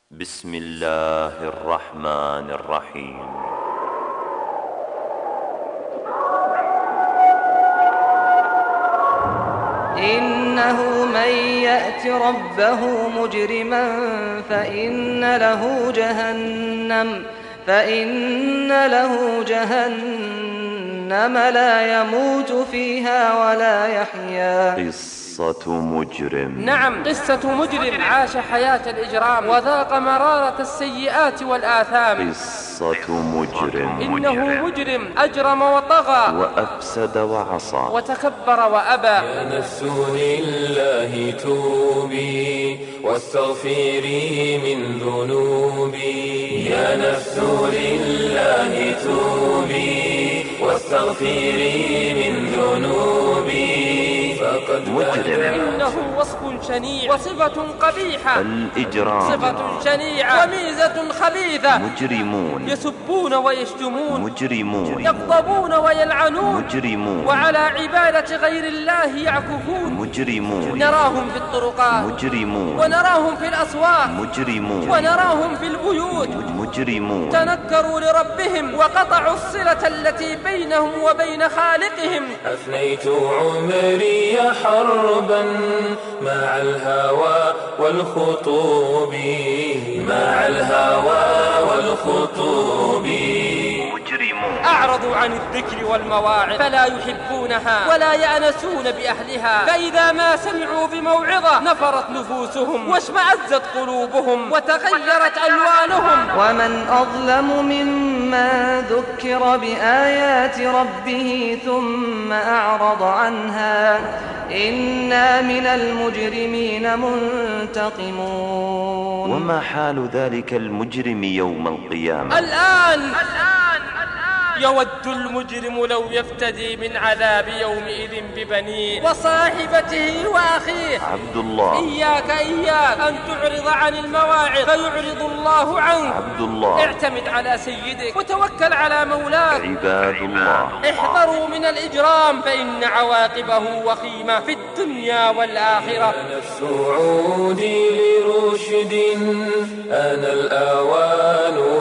بسم الله الرحمن الرحيم. إنه من يأت ربه مجرما فإن له جهنم لا يموت فيها ولا يحيا. قصة مجرم. نعم، قصة مجرم عاش حياة الإجرام وذاق مرارة السيئات والآثام. قصة مجرم. إنه مجرم أجرم وطغى وأفسد وعصى وتكبر وأبى. يا نفس لله توبي واستغفري من ذنوبي. يا نفس لله توبي واستغفري من ذنوبي. مجرم. إنه وصف شنيع وصفة قبيحة. الإجرام صفة شنيعة وميزة خبيثة. مجرمون يسبون ويشتمون، مجرمون يغضبون ويلعنون، مجرمون وعلى عبادة غير الله يعكفون. مجرمون. نراهم في الطرقات مجرمون. ونراهم في الأسواق مجرمون. ونراهم في البيوت. مجرمون. تنكروا لربهم وقطعوا الصلة التي بينهم وبين خالقهم. أفنيت عمري حربا مع الهوى والخطوب. مع الهوى والخطوب. أعرضوا عن الذكر والمواعظ فلا يحبونها ولا يأنسون بأهلها. فإذا ما سمعوا بموعظة نفرت نفوسهم واشمأزت قلوبهم وتغيرت ألوانهم. ومن أظلم ممن ذكر بآيات ربه ثم أعرض عنها إنا من المجرمين منتقمون. وما حال ذلك المجرم يوم القيامة؟ الآن يود المجرم لو يفتدي من عذاب يومئذ ببنيه وصاحبته وأخيه. عبد الله، إياك أن تعرض عن المواعظ فيعرض الله عنك. عبد الله، اعتمد على سيدك وتوكل على مولاك. عباد الله، احذروا من الإجرام فإن عواقبه وخيمة في الدنيا والآخرة. نفس عودي لرشد أنا الآوان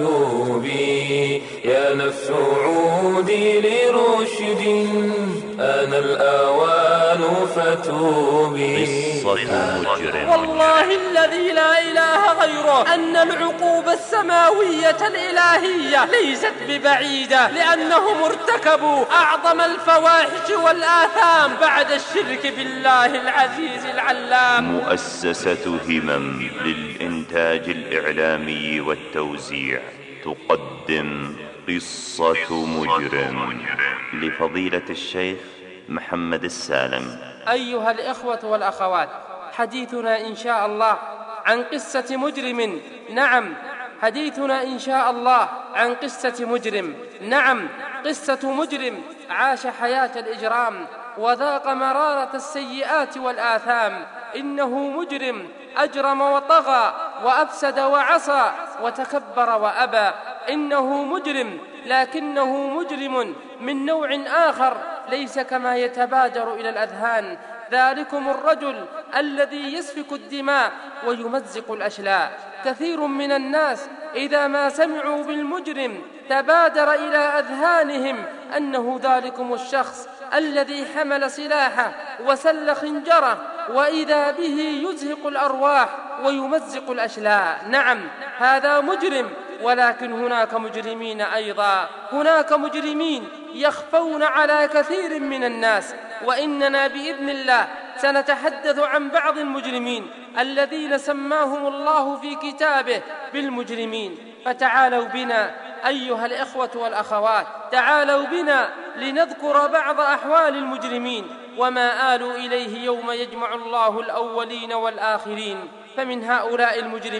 فتوبي. يا نفس عودي لرشد أنا الآوان فتوبي. قصة مجرم. والله الذي لا إله غيره أن العقوبة السماوية الإلهية ليست ببعيدة، لأنهم ارتكبوا أعظم الفواحش والآثام بعد الشرك بالله العزيز العلام. مؤسسة همم للإنتاج الإعلامي والتوزيع تقدم قصة مجرم لفضيلة الشيخ محمد السالم. أيها الإخوة والأخوات، حديثنا إن شاء الله عن قصة مجرم. نعم، حديثنا إن شاء الله عن قصة مجرم. نعم، قصة مجرم عاش حياة الإجرام وذاق مرارة السيئات والآثام. إنه مجرم أجرم وطغى وأفسد وعصى وتكبر وأبى. إنه مجرم لكنه مجرم من نوع آخر ليس كما يتبادر إلى الأذهان. ذلكم الرجل الذي يسفك الدماء ويمزق الأشلاء. كثير من الناس إذا ما سمعوا بالمجرم تبادر إلى أذهانهم أنه ذلكم الشخص الذي حمل سلاحه وسل خنجره وإذا به يزهق الأرواح ويمزق الأشلاء. نعم، هذا مجرم، ولكن هناك مجرمين أيضا. هناك مجرمين يخفون على كثير من الناس، وإننا بإذن الله سنتحدث عن بعض المجرمين الذين سماهم الله في كتابه بالمجرمين. فتعالوا بنا أيها الإخوة والأخوات، تعالوا بنا لنذكر بعض أحوال المجرمين وما آلوا إليه يوم يجمع الله الأولين والآخرين. فمن هؤلاء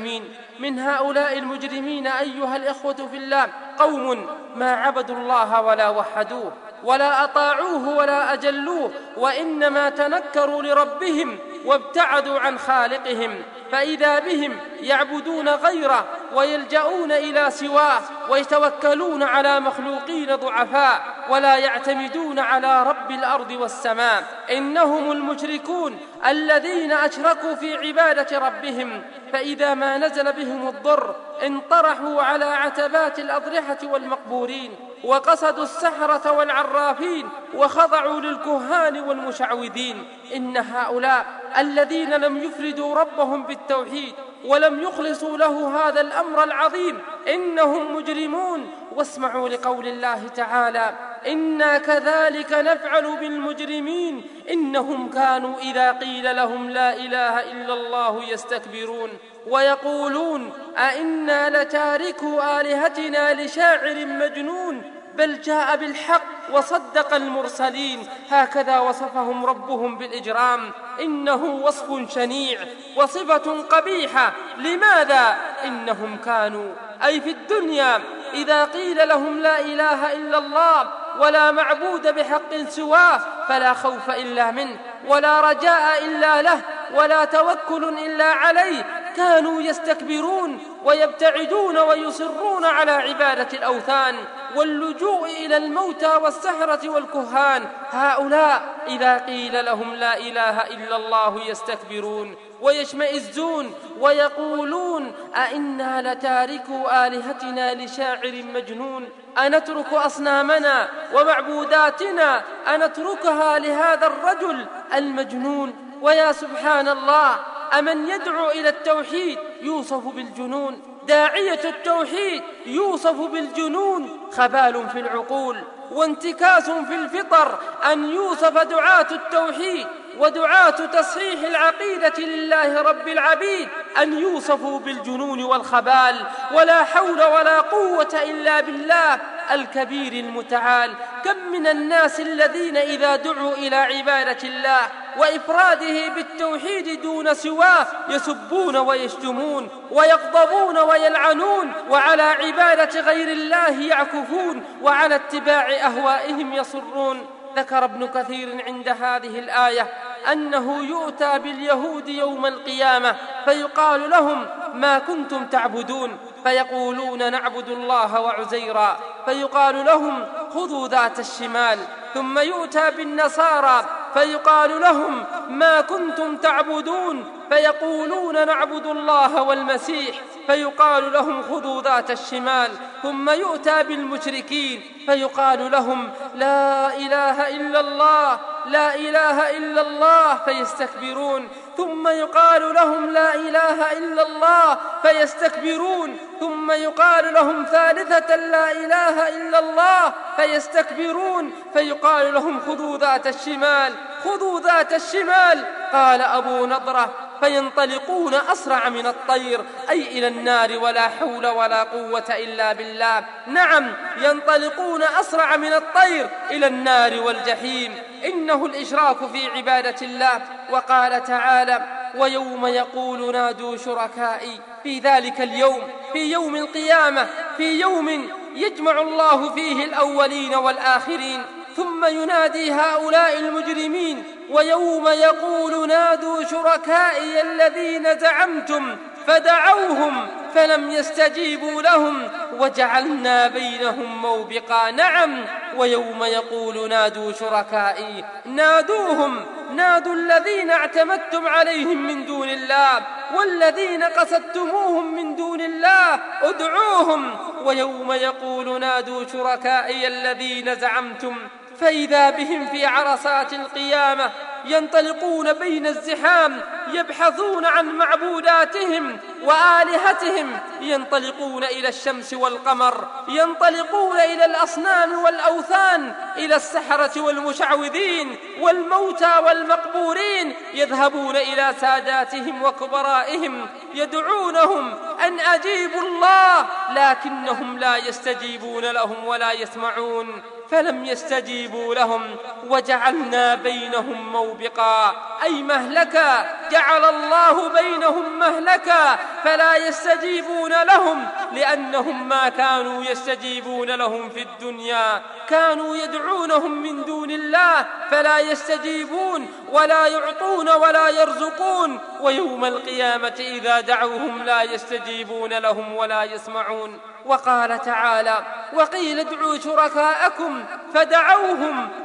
المجرمين أيها الإخوة في الله قوم ما عبدوا الله ولا وحدوه ولا أطاعوه ولا أجلوه، وإنما تنكروا لربهم وابتعدوا عن خالقهم. فإذا بهم يعبدون غيره ويلجؤون إلى سواه ويتوكلون على مخلوقين ضعفاء ولا يعتمدون على رب الأرض والسماء. إنهم المشركون الذين أشركوا في عبادة ربهم فإذا ما نزل بهم الضر انطرحوا على عتبات الأضرحة والمقبورين، وقصدوا السحرة والعرافين، وخضعوا للكهان والمشعوذين. إن هؤلاء الذين لم يفردوا ربهم بالتوحيد ولم يخلصوا له هذا الأمر العظيم إنهم مجرمون. واسمعوا لقول الله تعالى: إنا كذلك نفعل بالمجرمين إنهم كانوا إذا قيل لهم لا إله إلا الله يستكبرون ويقولون أئنا لتاركوا آلهتنا لشاعر مجنون بل جاء بالحق وصدق المرسلين. هكذا وصفهم ربهم بالإجرام. إنه وصف شنيع وصفة قبيحة. لماذا؟ إنهم كانوا أي في الدنيا إذا قيل لهم لا إله إلا الله ولا معبود بحق سواه فلا خوف إلا منه ولا رجاء إلا له ولا توكل إلا عليه، كانوا يستكبرون ويبتعدون ويصرون على عبادة الأوثان واللجوء إلى الموتى والسحرة والكهان. هؤلاء إذا قيل لهم لا إله إلا الله يستكبرون ويشمئزون ويقولون أئنا لتاركوا آلهتنا لشاعر مجنون، أنترك أصنامنا ومعبوداتنا أنتركها لهذا الرجل المجنون؟ ويا سبحان الله، أمن يدعو إلى التوحيد يوصف بالجنون، داعية التوحيد يوصف بالجنون. خبال في العقول وانتكاس في الفطر أن يوصف دعاة التوحيد ودعاة تصحيح العقيدة لله رب العبيد أن يوصفوا بالجنون والخبال. ولا حول ولا قوة إلا بالله الكبير المتعال. كم من الناس الذين إذا دعوا إلى عبادة الله وإفراده بالتوحيد دون سواه يسبون ويشتمون ويغضبون ويلعنون، وعلى عبادة غير الله يعكفون، وعلى اتباع أهوائهم يصرون. ذكر ابن كثير عند هذه الآية أنه يؤتى باليهود يوم القيامة فيقال لهم: ما كنتم تعبدون؟ فيقولون: نعبد الله وعزيرا. فيقال لهم: خذوا ذات الشمال. ثم يؤتى بالنصارى فيقال لهم: ما كنتم تعبدون؟ فيقولون: نعبد الله والمسيح. فيقال لهم: خذوا ذات الشمال. ثم يؤتى بالمشركين فيقال لهم: لا إله إلا الله، لا إله إلا الله. فيستكبرون. ثم يقال لهم: لا إله إلا الله. فيستكبرون. ثم يقال لهم ثالثة: لا إله إلا الله. فيستكبرون. فيقال لهم: خذوا ذات الشمال، خذوا ذات الشمال. قال أبو نضرة: فينطلقون أسرع من الطير، أي إلى النار، ولا حول ولا قوة إلا بالله. نعم، ينطلقون أسرع من الطير إلى النار والجحيم. إنه الإشراك في عبادة الله. وقال تعالى: ويوم يقول نادوا شركائي. في ذلك اليوم، في يوم القيامة، في يوم يجمع الله فيه الأولين والآخرين، ثم ينادي هؤلاء المجرمين: ويوم يقول نادوا شركائي الذين زعمتم فدعوهم فلم يستجيبوا لهم وجعلنا بينهم موبقا. نعم، ويوم يقول نادوا شركائي، نادوهم، نادوا الذين اعتمدتم عليهم من دون الله والذين قصدتموهم من دون الله، ادعوهم. ويوم يقول نادوا شركائي الذين زعمتم فإذا بهم في عرصات القيامة ينطلقون بين الزحام يبحثون عن معبوداتهم وآلهتهم، ينطلقون إلى الشمس والقمر، ينطلقون إلى الأصنام والأوثان، إلى السحرة والمشعوذين والموتى والمقبورين، يذهبون إلى ساداتهم وكبرائهم يدعونهم أن أجيبوا الله، لكنهم لا يستجيبون لهم ولا يسمعون. فلم يستجيبوا لهم وجعلنا بينهم موبقا، أي مهلكا، جعل الله بينهم مهلكا فلا يستجيبون لهم، لأنهم ما كانوا يستجيبون لهم في الدنيا، كانوا يدعونهم من دون الله فلا يستجيبون ولا يعطون ولا يرزقون، ويوم القيامة إذا دعوهم لا يستجيبون لهم ولا يسمعون. وقال تعالى: وقيل ادعوا شركاءكم فدعوهم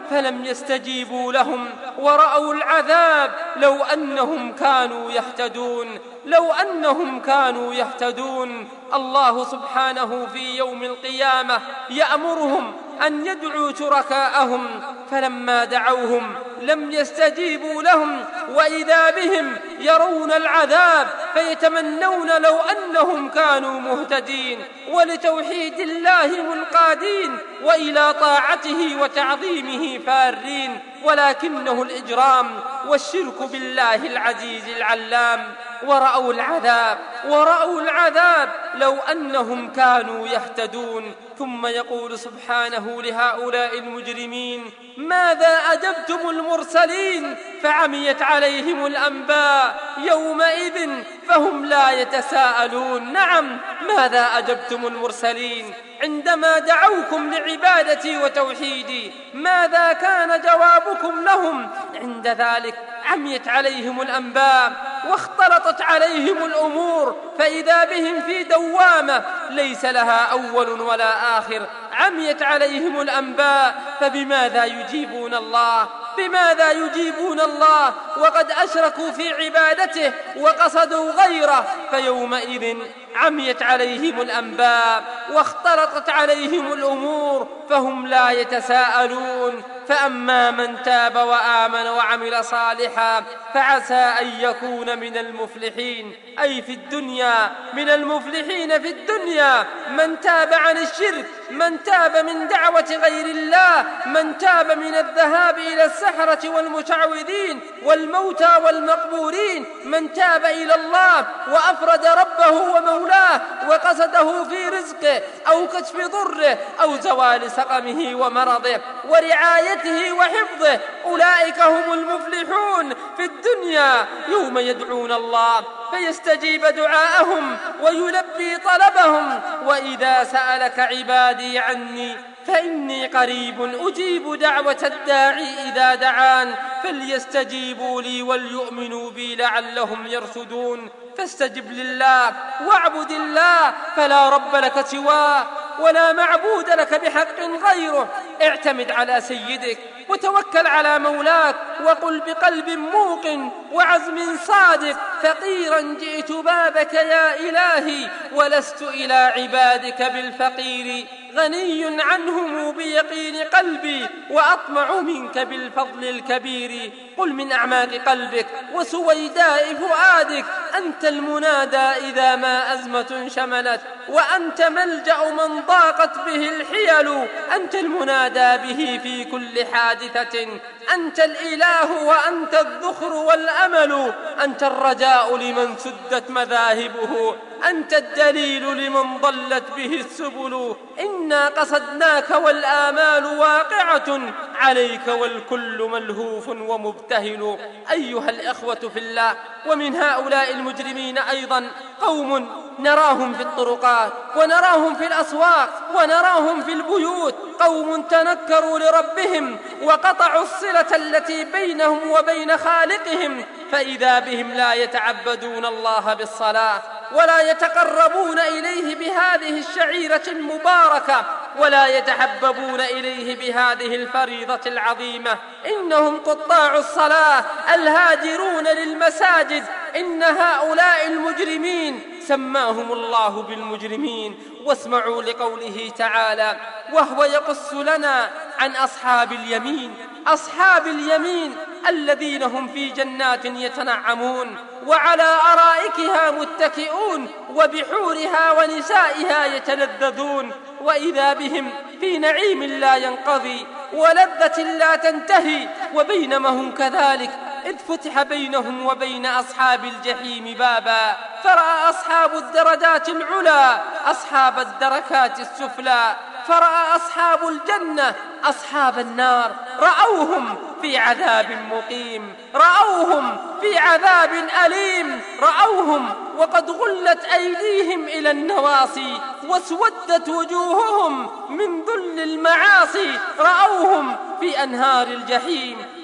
فلم يستجيبوا لهم ورأوا العذاب. لو أنهم كانوا يهتدون، لو أنهم كانوا يهتدون. الله سبحانه في يوم القيامة يأمرهم أن يدعوا شركاءهم، فلما دعوهم لم يستجيبوا لهم، وإذا بهم يرون العذاب فيتمنون لو أنهم كانوا مهتدين ولتوحيد الله منقادين وإلى طاعته وتعظيمه فارين، ولكنه الإجرام والشرك بالله العزيز العلام. ورأوا العذاب، ورأوا العذاب لو أنهم كانوا يهتدون. ثم يقول سبحانه لهؤلاء المجرمين: ماذا أجبتم المرسلين؟ فعميت عليهم الأنباء يومئذ فهم لا يتساءلون. نعم، ماذا أجبتم المرسلين عندما دعوكم لعبادتي وتوحيدي؟ ماذا كان جوابكم لهم؟ عند ذلك عميت عليهم الأنباء واختلطت عليهم الأمور، فإذا بهم في دوامة ليس لها أول ولا آخر. عميت عليهم الأنباء، فبماذا يجيبون الله؟ بماذا يجيبون الله وقد أشركوا في عبادته وقصدوا غيره؟ فيومئذ عميت عليهم الأنباء واختلطت عليهم الأمور فهم لا يتساءلون. فأما من تاب وآمن وعمل صالحا فعسى أن يكون من المفلحين، أي في الدنيا، من المفلحين في الدنيا. من تاب عن الشرك، من تاب من دعوة غير الله، من تاب من الذهاب إلى السحرة والمشعوذين والموتى والمقبورين، من تاب إلى الله وأفرد ربه ومولاه وقصده في رزقه أو كشف ضره أو زوال سقمه ومرضه ورعايته وحفظه، أولئك هم المفلحون في الدنيا يوم يدعون الله فيستجيب دعاءهم ويلبي طلبهم. وإذا سألك عبادي عني فإني قريب أجيب دعوة الداعي إذا دعان فليستجيبوا لي وليؤمنوا بي لعلهم يرشدون. فاستجب لله واعبد الله، فلا رب لك سواه ولا معبود لك بحق غيره. اعتمد على سيدك وتوكل على مولاك، وقل بقلب موقن وعزم صادق: فقيرا جئت بابك يا إلهي ولست إلى عبادك بالفقير، غني عنهم بيقين قلبي وأطمع منك بالفضل الكبير. قل من أعماق قلبك وسويداء فؤادك: أنت المنادى إذا ما أزمة شملت، وأنت ملجأ من ضاقت به الحيل، أنت المنادى به في كل حادثة، أنت الإله وأنت الذخر والأمل، أنت الرجاء لمن سدت مذاهبه، أنت الدليل لمن ضلت به السبل. إنا قصدناك والآمال واقعة عليك والكل ملهوف ومبتهل. أيها الإخوة في الله، ومن هؤلاء المجرمين أيضا قوم نراهم في الطرقات ونراهم في الأسواق ونراهم في البيوت، قوم تنكروا لربهم وقطعوا الصلة التي بينهم وبين خالقهم، فإذا بهم لا يتعبدون الله بالصلاة ولا يتقربون إليه بهذه الشعيرة المباركة ولا يتحببون إليه بهذه الفريضة العظيمة. إنهم قطاع الصلاة الهاجرون للمساجد. إن هؤلاء المجرمين سماهم الله بالمجرمين. واسمعوا لقوله تعالى وهو يقص لنا عن أصحاب اليمين. أصحاب اليمين الذين هم في جنات يتنعمون وعلى أرائكها متكئون وبحورها ونسائها يتلذذون، وإذا بهم في نعيم لا ينقضي ولذة لا تنتهي. وبينما هم كذلك إذ فتح بينهم وبين أصحاب الجحيم بابا، فرأى أصحاب الدرجات العلى أصحاب الدركات السفلى، فرأى أصحاب الجنة أصحاب النار، رأوهم في عذاب مقيم، رأوهم في عذاب أليم، رأوهم وقد غلت أيديهم إلى النواصي واسودت وجوههم من ذل المعاصي، رأوهم في أنهار الجحيم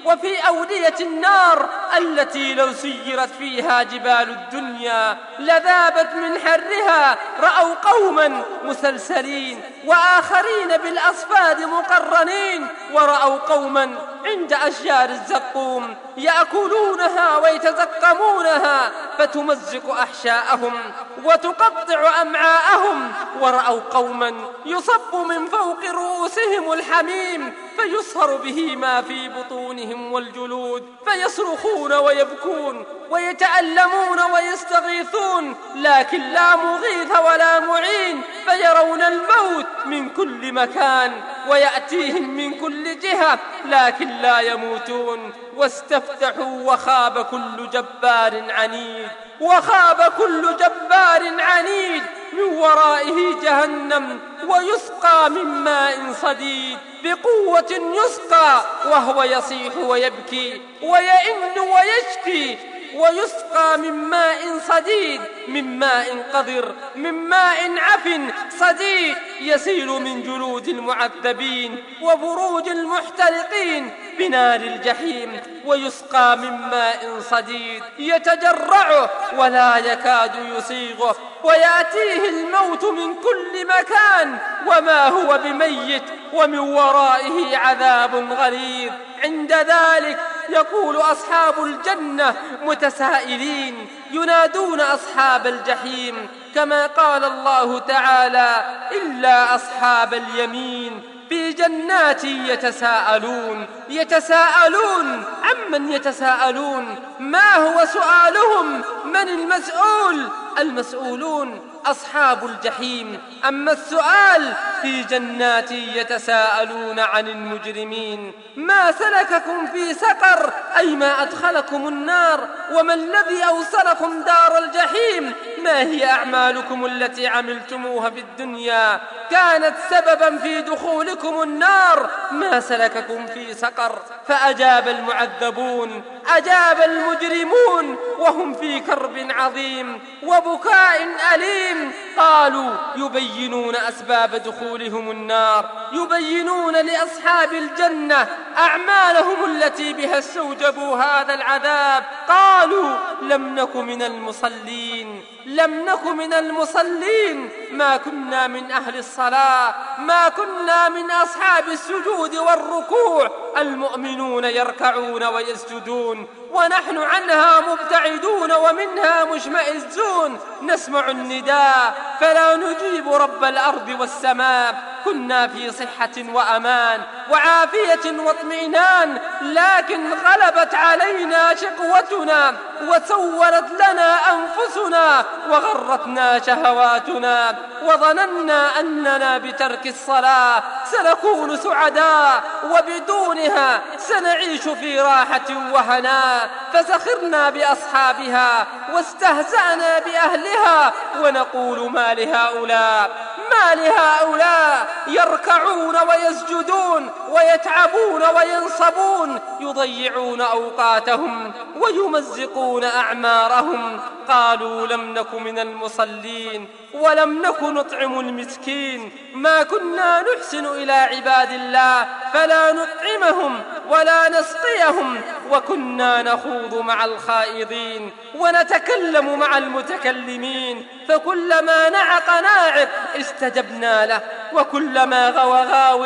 وفي أودية النار التي لو سيرت فيها جبال الدنيا لذابت من حرها. رأوا قوما مسلسلين وآخرين بالأصفاد مقرنين، ورأوا قوما عند أشجار الزقوم يأكلونها ويتزقمونها فتمزق أحشاءهم وتقطع أمعاءهم، ورأوا قوما يصب من فوق رؤوسهم الحميم فيصهر به ما في بطونهم والجلود، فيصرخون ويبكون ويتألمون ويستغيثون لكن لا مغيث ولا معين، فيرون الموت من كل مكان ويأتيهم من كل جهة لكن لا يموتون. واستفتحوا وخاب كل جبار عنيد، وخاب كل جبار عنيد، من ورائه جهنم ويسقى من ماء صديد، بقوة يسقى وهو يصيح ويبكي ويئن ويشكي، ويسقى من ماء صديد، من ماء قذر، من ماء عفن صديد يسيل من جلود المعذبين وفروج المحترقين بنار الجحيم. ويسقى من ماء صديد يتجرعه ولا يكاد يصيغه، ويأتيه الموت من كل مكان وما هو بميت، ومن ورائه عذاب غليظ. عند ذلك يقول أصحاب الجنة متسائلين ينادون أصحاب الجحيم كما قال الله تعالى: إلا أصحاب اليمين في جنات يتساءلون. يتساءلون عمن يتساءلون؟ ما هو سؤالهم؟ من المسؤول؟ المسؤولون أصحاب الجحيم. أما السؤال في جنات يتساءلون عن المجرمين: ما سلككم في سقر؟ أي ما أدخلكم النار؟ وما الذي أوصلكم دار الجحيم؟ ما هي أعمالكم التي عملتموها في الدنيا كانت سببا في دخولكم النار؟ ما سلككم في سقر؟ فأجاب المعذبون، أجاب المجرمون وهم في كرب عظيم وبكاء أليم، قالوا يبينون أسباب دخولهم النار، يبينون لأصحاب الجنة أعمالهم التي بها استوجبوا هذا العذاب. قالوا: لم نك من المصلين، لم نك من المصلين، ما كنا من أهل الصلاة، ما كنا من أصحاب السجود والركوع. المؤمنون يركعون ويسجدون ونحن عنها مبتعدون ومنها مشمئزون، نسمع النداء فلا نجيب رب الأرض والسماء. كنا في صحة وأمان وعافية واطمئنان، لكن غلبت علينا شقوتنا وسولت لنا أنفسنا وغرتنا شهواتنا، وظننا أننا بترك الصلاة سنكون سعداء وبدونها سنعيش في راحة وهناء، فسخرنا بأصحابها واستهزأنا بأهلها ونقول: ما لهؤلاء، ما لهؤلاء يركعون ويسجدون ويتعبون وينصبون، يضيعون أوقاتهم ويمزقون أعمارهم. قالوا: لم نك من المصلين ولم نك نطعم المسكين، ما كنا نحسن إلى عباد الله فلا نطعمهم ولا نسقيهم، وكنا نخوض مع الخائضين ونتكلم مع المتكلمين، فكلما نعق ناعق استجبنا له، وكلما غوى غاو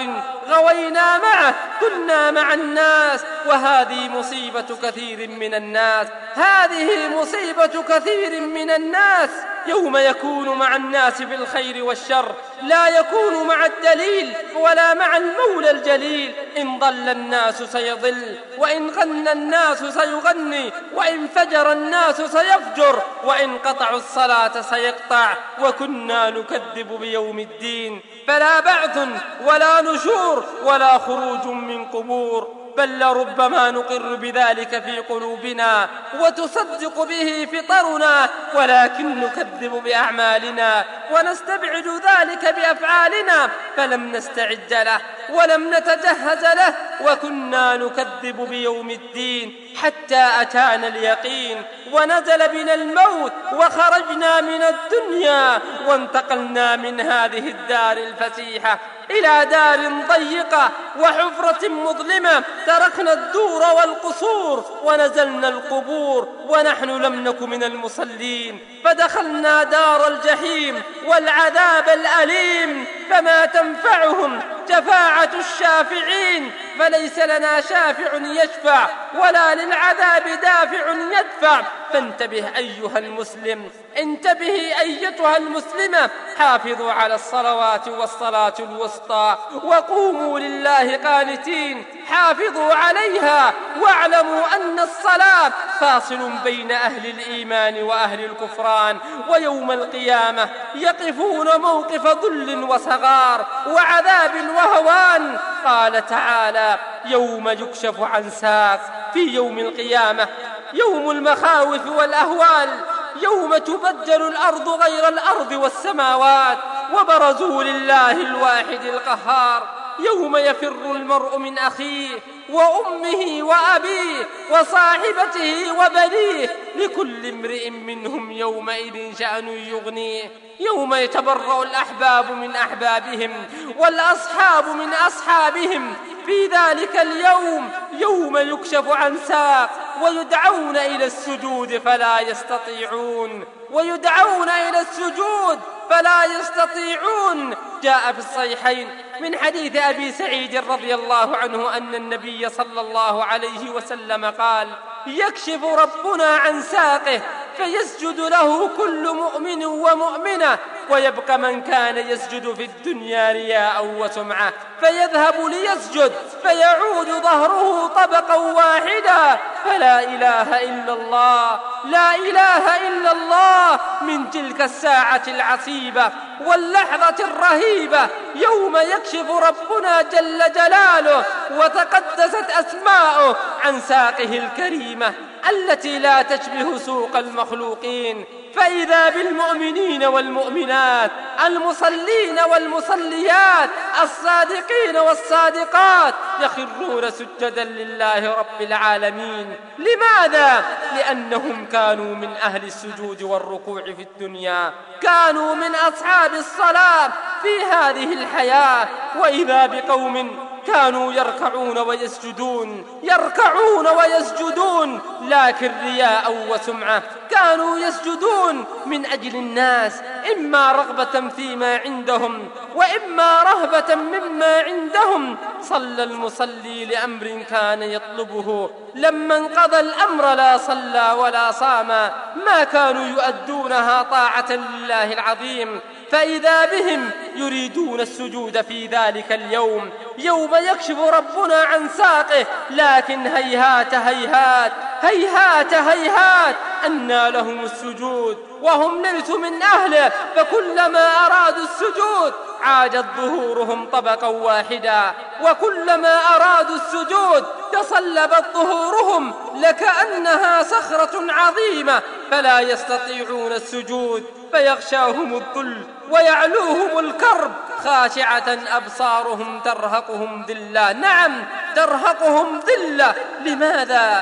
غوينا معه، كنا مع الناس. وهذه مصيبة كثير من الناس، هذه مصيبة كثير من الناس، يوم يكون مع الناس بالخير والشر لا يكون مع الدليل ولا مع المولى الجليل. إن ضل الناس سيضل، وإن غنى الناس سيغني، وإن فجر الناس سيفجر، وإن قطعوا الصلاة سيقطع. وكنا نكذب بيوم الدين، فلا بعث ولا نشور ولا خروج من قبور، بل لربما نقر بذلك في قلوبنا وتصدق به فطرنا، ولكن نكذب بأعمالنا ونستبعد ذلك بأفعالنا، فلم نستعد له ولم نتجهز له، وكنا نكذب بيوم الدين حتى أتانا اليقين ونزل بنا الموت وخرجنا من الدنيا وانتقلنا من هذه الدار الفسيحة إلى دار ضيقة وحفرة مظلمة. تركنا الدور والقصور ونزلنا القبور ونحن لم نك من المصلين، فدخلنا دار الجحيم والعذاب الأليم، فما تنفعهم شفاعة الشافعين، فليس لنا شافع يشفع ولا للعذاب دافع يدفع. فانتبه أيها المسلم، انتبهي أيتها المسلمة، حافظوا على الصلوات والصلاة الوسطى وقوموا لله قانتين، حافظوا عليها واعلموا أن الصلاة فاصل بين أهل الإيمان وأهل الكفران، ويوم القيامة يقفون موقف ذل وصغار وعذاب وهوان. قال تعالى: يوم يكشف عن ساق. في يوم القيامة يوم المخاوف والأهوال، يوم تبدل الأرض غير الأرض والسماوات وبرزوا لله الواحد القهار. يوم يفر المرء من أخيه وأمه وأبيه وصاحبته وبنيه، لكل امرئ منهم يومئذ شأن يغنيه. يوم يتبرأ الأحباب من أحبابهم والأصحاب من أصحابهم. في ذلك اليوم يوم يكشف عن ساق ويدعون إلى السجود فلا يستطيعون، ويدعون إلى السجود فلا يستطيعون. جاء في الصحيحين من حديث أبي سعيد رضي الله عنه أن النبي صلى الله عليه وسلم قال: يكشف ربنا عن ساقه فيسجد له كل مؤمن ومؤمنة، ويبقى من كان يسجد في الدنيا رياء وسمعة، فيذهب ليسجد فيعود ظهره طبقا واحدا. فلا إله إلا الله، لا إله إلا الله. من تلك الساعة العصيبة واللحظة الرهيبة يوم يكشف ربنا جل جلاله وتقدست أسماؤه عن ساقه الكريمة التي لا تشبه سوق المخلوقين، فإذا بالمؤمنين والمؤمنات، المصلين والمصليات، الصادقين والصادقات يخرون سجدا لله رب العالمين. لماذا؟ لأنهم كانوا من أهل السجود والركوع في الدنيا، كانوا من أصحاب الصلاة في هذه الحياة. وإذا بقوم كانوا يركعون ويسجدون لكن رياء وسمعة. كانوا يسجدون من أجل الناس، إما رغبة فيما عندهم وإما رهبة مما عندهم. صلى المصلي لأمر كان يطلبه، لما انقضى الأمر لا صلى ولا صام، ما كانوا يؤدونها طاعة لله العظيم. فإذا بهم يريدون السجود في ذلك اليوم يوم يكشف ربنا عن ساقه، لكن هيهات هيهات هيهات هيهات أنى لهم السجود وهم ليسوا من أهله، فكلما أرادوا السجود عادت ظهورهم طبقا واحدا، وكلما أرادوا السجود تصلبت ظهورهم لكأنها صخرة عظيمة، فلا يستطيعون السجود، فيغشاهم الذل ويعلوهم الكرب، خاشعة أبصارهم ترهقهم ذلة. نعم، ترهقهم ذلة. لماذا؟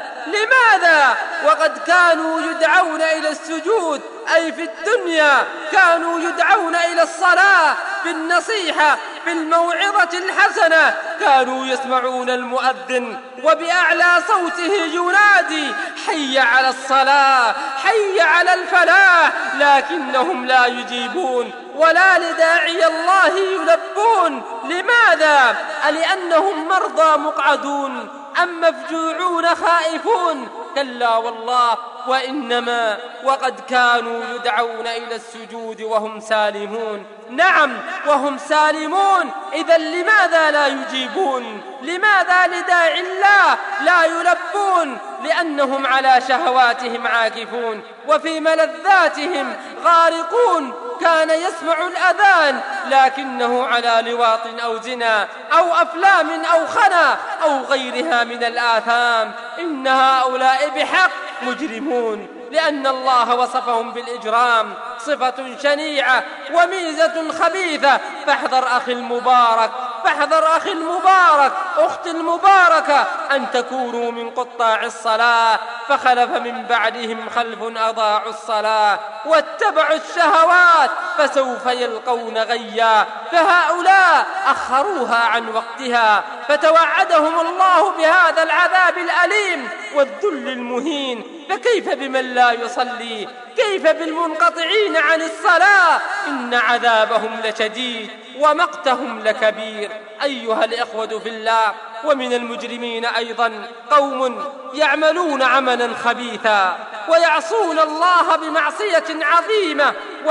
وقد كانوا يدعون إلى السجود، أي في الدنيا كانوا يدعون إلى الصلاة بالنصيحة بالموعظة الحسنة، كانوا يسمعون المؤذن وبأعلى صوته ينادي: حي على الصلاة، حي على الفلاح، لكنهم لا يجيبون ولا لداعي الله يلبون. لماذا؟ لأنهم مرضى مقعدون أم مفجوعون خائفون؟ كلا والله، وإنما وقد كانوا يدعون إلى السجود وهم سالمون. نعم، وهم سالمون. إذا لماذا لا يجيبون؟ لماذا لداعي الله لا يلبون؟ لأنهم على شهواتهم عاكفون وفي ملذاتهم غارقون. كان يسمع الأذان لكنه على لواط أو زنا أو أفلام أو خنا أو غيرها من الآثام. إن هؤلاء بحق مجرمون، لأن الله وصفهم بالإجرام، صفة شنيعة وميزة خبيثة. فاحذر أخي المبارك، فاحذر أخي المبارك أختي المباركة أن تكونوا من قطاع الصلاة. فخلف من بعدهم خلف أضاعوا الصلاة واتبعوا الشهوات فسوف يلقون غيا. فهؤلاء أخروها عن وقتها فتوعدهم الله بهذا العذاب الأليم والذل المهين. فكيف بمن لا يصلي؟ كيف بالمنقطعين عن الصلاة؟ إن عذابهم لشديد ومقتهم لكبير. أيها الإخوة في الله، ومن المجرمين أيضا قوم يعملون عملا خبيثا ويعصون الله بمعصية عظيمة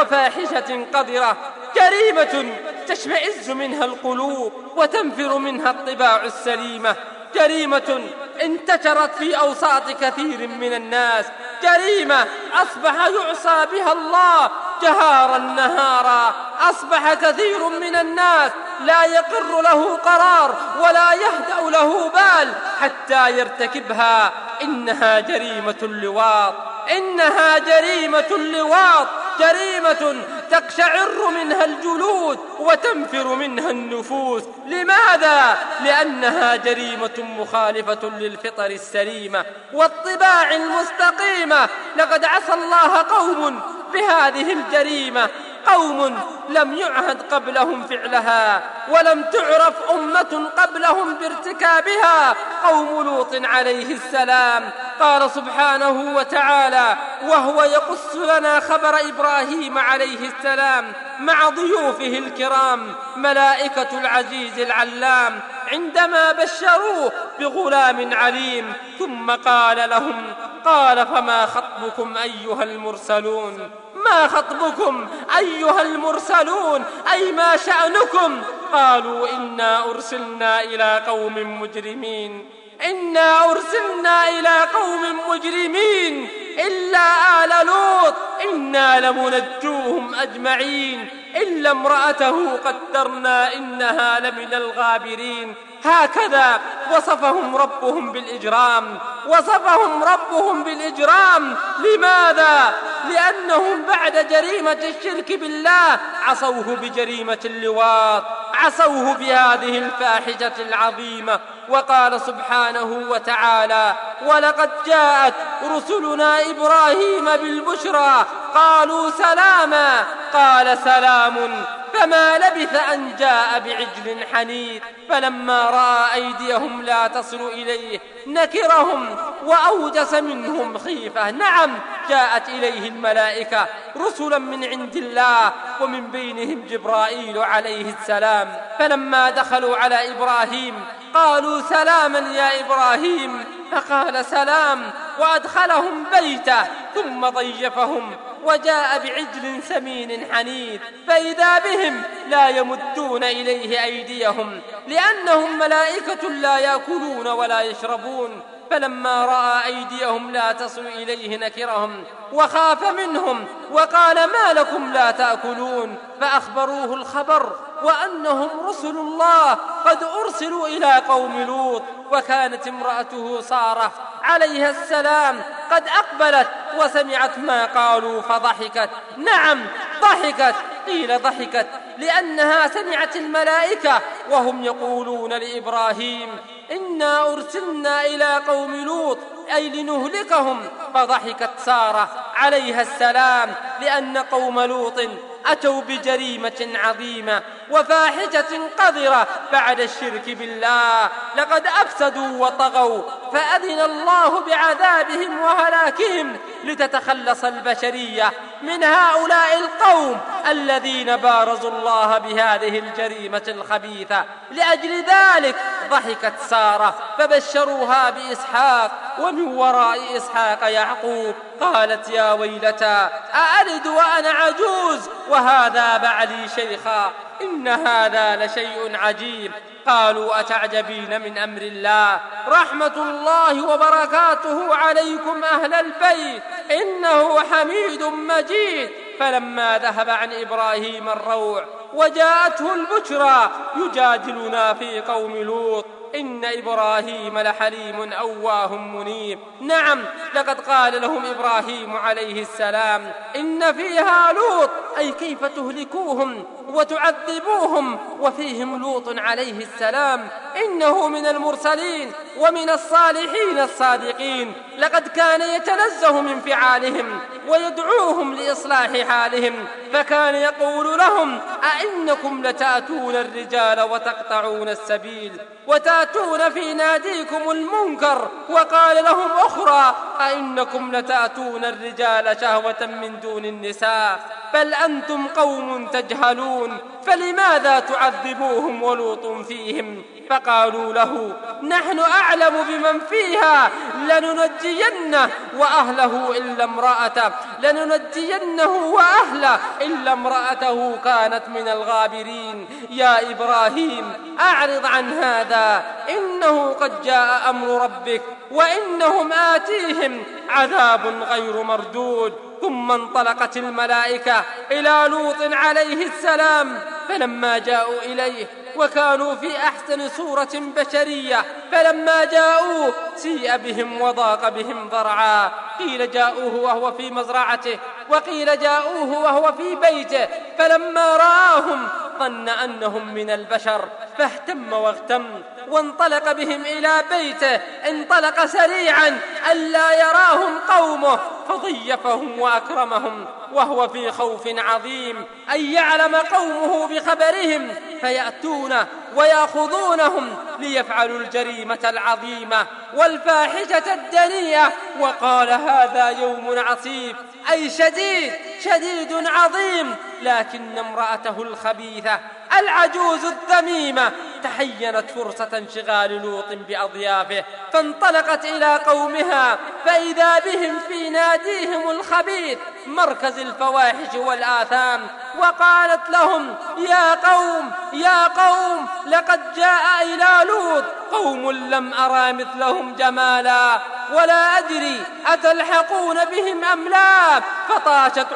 وفاحشة قذرة، جريمة تشمئز منها القلوب وتنفر منها الطباع السليمة، جريمة انتشرت في أوساط كثير من الناس، جريمة أصبح يعصى بها الله جهارا نهارا. أصبح كثير من الناس لا يقر له قرار ولا يهدأ له بال حتى يرتكبها. إنها جريمة اللواط، إنها جريمة اللواط، جريمة تقشعر منها الجلود وتنفر منها النفوس. لماذا؟ لأنها جريمة مخالفة للفطر السليمة والطباع المستقيمة. لقد عصى الله قوم بهذه الجريمة، قوم لم يعهد قبلهم فعلها ولم تعرف أمة قبلهم بارتكابها، قوم لوط عليه السلام. قال سبحانه وتعالى وهو يقص لنا خبر إبراهيم عليه السلام مع ضيوفه الكرام ملائكة العزيز العلام عندما بشروه بغلام عليم، ثم قال لهم قال فما خطبكم أيها المرسلون؟ ما خطبكم أيها المرسلون؟ أي ما شأنكم؟ قالوا إنا أرسلنا إلى قوم مجرمين، إنا أرسلنا إلى قوم مجرمين إلا آل لوط إنا لمنجوهم أجمعين إلا امرأته قدرنا إنها لمن الغابرين. هكذا وصفهم ربهم بالإجرام، وصفهم ربهم بالإجرام. لماذا؟ لأنهم بعد جريمة الشرك بالله عصوه بجريمة اللواط، عصوه بهذه الفاحشة العظيمة. وقال سبحانه وتعالى ولقد جاءت رسلنا إبراهيم بالبشرى قالوا سلاما قال سلام فما لبث أن جاء بعجل حنيذ فلما رأى أيديهم لا تصل إليه نكرهم وأوجس منهم خيفة. نعم، جاءت إليه الملائكة رسلا من عند الله ومن بينهم جبرائيل عليه السلام، فلما دخلوا على إبراهيم قالوا سلاما يا إبراهيم فقال سلام وأدخلهم بيته ثم ضيفهم وجاء بعجل سمين حنيذ فإذا بهم لا يمدون إليه أيديهم لأنهم ملائكة لا يأكلون ولا يشربون. فلما رأى أيديهم لا تصل إليه نكرهم وخاف منهم وقال ما لكم لا تأكلون؟ فأخبروه الخبر وأنهم رسل الله قد أرسلوا إلى قوم لوط. وكانت امرأته سارة عليها السلام قد أقبلت وسمعت ما قالوا فضحكت. نعم ضحكت، قيل ضحكت لأنها سمعت الملائكة وهم يقولون لإبراهيم إنا أرسلنا إلى قوم لوط أي لنهلكهم. فضحكت سارة عليها السلام لأن قوم لوط أتوا بجريمة عظيمة وفاحشة قذرة بعد الشرك بالله، لقد أفسدوا وطغوا فأذن الله بعذابهم وهلاكهم لتتخلص البشرية من هؤلاء القوم الذين بارزوا الله بهذه الجريمة الخبيثة. لأجل ذلك ضحكت سارة فبشروها بإسحاق ومن وراء إسحاق يعقوب. قالت يا ويلتى أألد وأنا عجوز وهذا بعلي شيخا إن هذا لشيء عجيب. قالوا أتعجبين من أمر الله رحمة الله وبركاته عليكم أهل البيت إنه حميد مجيد. فلما ذهب عن إبراهيم الروع وجاءته البشرى يجادلنا في قوم لوط إن إبراهيم لحليم أواه منيب. نعم، لقد قال لهم إبراهيم عليه السلام إن فيها لوط أي كيف تهلكوهم وتعذبوهم وفيهم لوط عليه السلام، إنه من المرسلين ومن الصالحين الصادقين. لقد كان يتنزه من فعالهم ويدعوهم لإصلاح حالهم، فكان يقول لهم: أئنكم لتأتون الرجال وتقطعون السبيل وتأتون في ناديكم المنكر. وقال لهم أخرى: أئنكم لتأتون الرجال شهوة من دون النساء بل أنتم قوم تجهلون فلماذا تعذبوهم ولوط فيهم؟ فقالوا له: نحن أعلم بمن فيها لننجينه وأهله إلا امرأته كانت من الغابرين. يا إبراهيم أعرض عن هذا إنه قد جاء أمر ربك وإنهم آتيهم عذاب غير مردود. ثم انطلقت الملائكة إلى لوط عليه السلام، فلما جاءوا إليه وكانوا في أحسن صورة بشرية، فلما جاءوه سيء بهم وضاق بهم ذرعا. قيل جاءوه وهو في مزرعته، وقيل جاءوه وهو في بيته، فلما رآهم ظن أنهم من البشر فاهتم واغتم وانطلق بهم إلى بيته. انطلق سريعا ألا يراهم قومه فضيفهم وأكرمهم وهو في خوف عظيم أن يعلم قومه بخبرهم فيأتونه ويأخذونهم ليفعلوا الجريمة العظيمة والفاحشة الدنيئة. وقال: هذا يوم عصيب، أي شديد عظيم. لكن امرأته الخبيثة العجوز الذميمة تحينت فرصة انشغال لوط بأضيافه، فانطلقت إلى قومها فإذا بهم في ناديهم الخبيث مركز الفواحش والآثام، وقالت لهم: يا قوم لقد جاء إلى لوط قوم لم أرى مثلهم جمالا ولا أدري أتلحقون بهم أم لا. فطاشت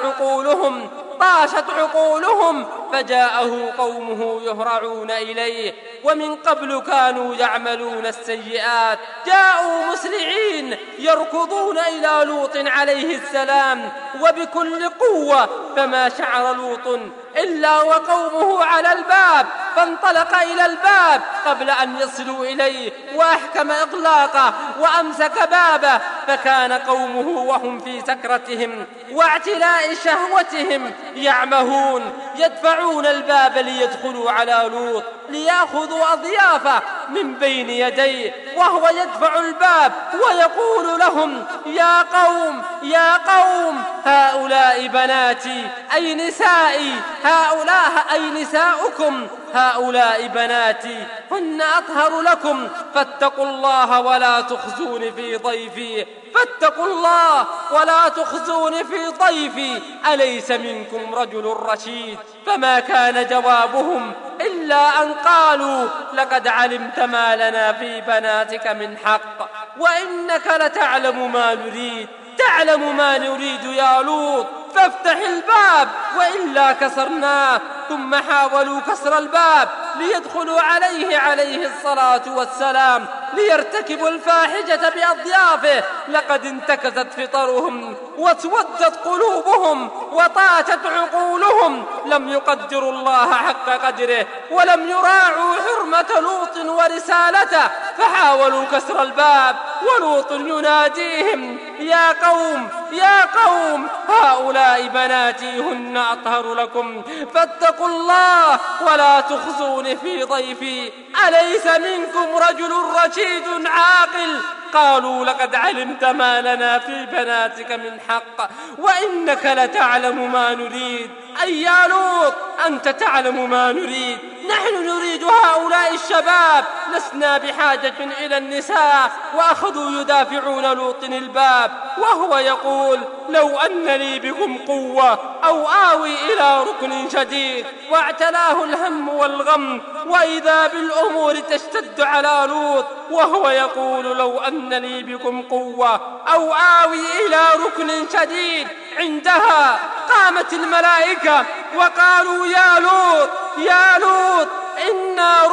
عقولهم فجاءه قومه يهرعون إليه ومن قبل كانوا يعملون السيئات، جاءوا مسرعين يركضون إلى لوط عليه السلام وبكل قوة، فما شعر لوط إلا وقومه على الباب، فانطلق إلى الباب قبل أن يصلوا إليه وأحكم إغلاقه وأمسك بابه، فكان قومه وهم في سكرتهم واعتلاء شهوتهم يعمهون يدفعون الباب ليدخلوا على لوط ليأخذوا أضيافه من بين يديه، وهو يدفع الباب ويقول لهم: يا قوم هؤلاء بناتي أي نسائي، أي نساؤكم، هؤلاء بناتي هن أطهر لكم، فاتقوا الله ولا تخزون في ضيفي، أليس منكم رجل رشيد؟ فما كان جوابهم إلا أن قالوا: لقد علمت ما لنا في بناتك من حق وإنك لتعلم ما نريد يا لوط، فافتح الباب وإلا كسرناه. ثم حاولوا كسر الباب ليدخلوا عليه الصلاة والسلام ليرتكبوا الفاحشة بأضيافه. لقد انتكست فطرهم واسودت قلوبهم وطاشت عقولهم، لم يقدروا الله حق قدره ولم يراعوا حرمة لوط ورسالته، فحاولوا كسر الباب ولوط يناديهم: يا قوم هؤلاء بناتي هن أطهر لكم، فاتقوا الله ولا تخزون في ضيفي، أليس منكم رجل رشيد عاقل؟ قالوا: لقد علمت ما لنا في بناتك من حق وإنك لتعلم ما نريد. أي يا لوط أنت تعلم ما نريد، نحن نريد هؤلاء الشباب، لسنا بحاجة إلى النساء. وأخذوا يدافعون لوط الباب وهو يقول: لو أن لي بكم قوة أو آوي إلى ركن شديد. واعتلاه الهم والغم، وإذا بالأمور تشتد على لوط وهو يقول: لو أن لي بكم قوة أو آوي إلى ركن شديد. عندها قامت الملائكة وقالوا: يا لوط إنا رسل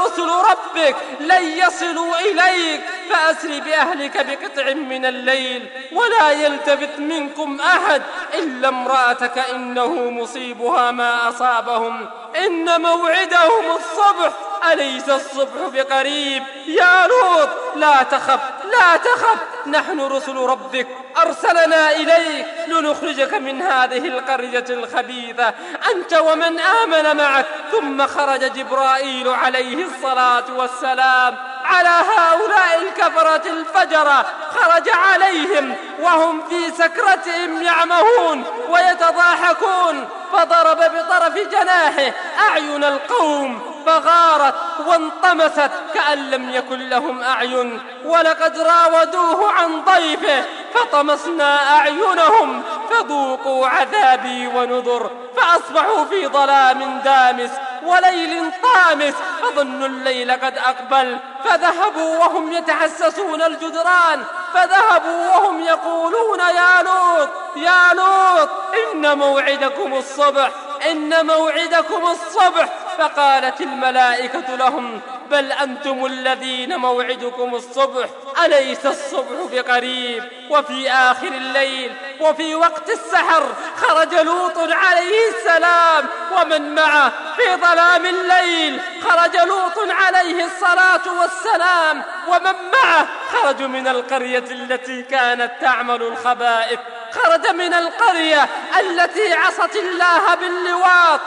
ربك لن يصلوا إليك، فأسر بأهلك بقطع من الليل ولا يلتفت منكم أحد إلا امرأتك إنه مصيبها ما أصابهم إن موعدهم الصبح أليس الصبح بقريب. يا لوط لا تخف لا تخف، نحن رسل ربك أرسلنا إليك لنخرجك من هذه القرية الخبيثة أنت ومن آمن معك. ثم خرج جبرائيل عليه الصلاة والسلام على هؤلاء الكفرة الفجرة، خرج عليهم وهم في سكرتهم يعمهون ويتضاحكون، فضرب بطرف جناحه أعين القوم فغارت وانطمست كأن لم يكن لهم أعين. ولقد راودوه عن ضيفه فطمسنا أعينهم فذوقوا عذابي ونذر. فأصبحوا في ظلام دامس وليل طامس، فظنوا الليل قد أقبل فذهبوا وهم يتحسسون الجدران، فذهبوا وهم يقولون يا لوط يا لوط إن موعدكم الصبح إن موعدكم الصبح. فقالت الملائكة لهم بل أنتم الذين موعدكم الصبح أليس الصبح بقريب. وفي آخر الليل وفي وقت السحر خرج لوط عليه السلام ومن معه في ظلام الليل، خرج لوط عليه الصلاة والسلام ومن معه خرجوا من القرية التي كانت تعمل الخبائث، خرج من القرية التي عصت الله باللواط،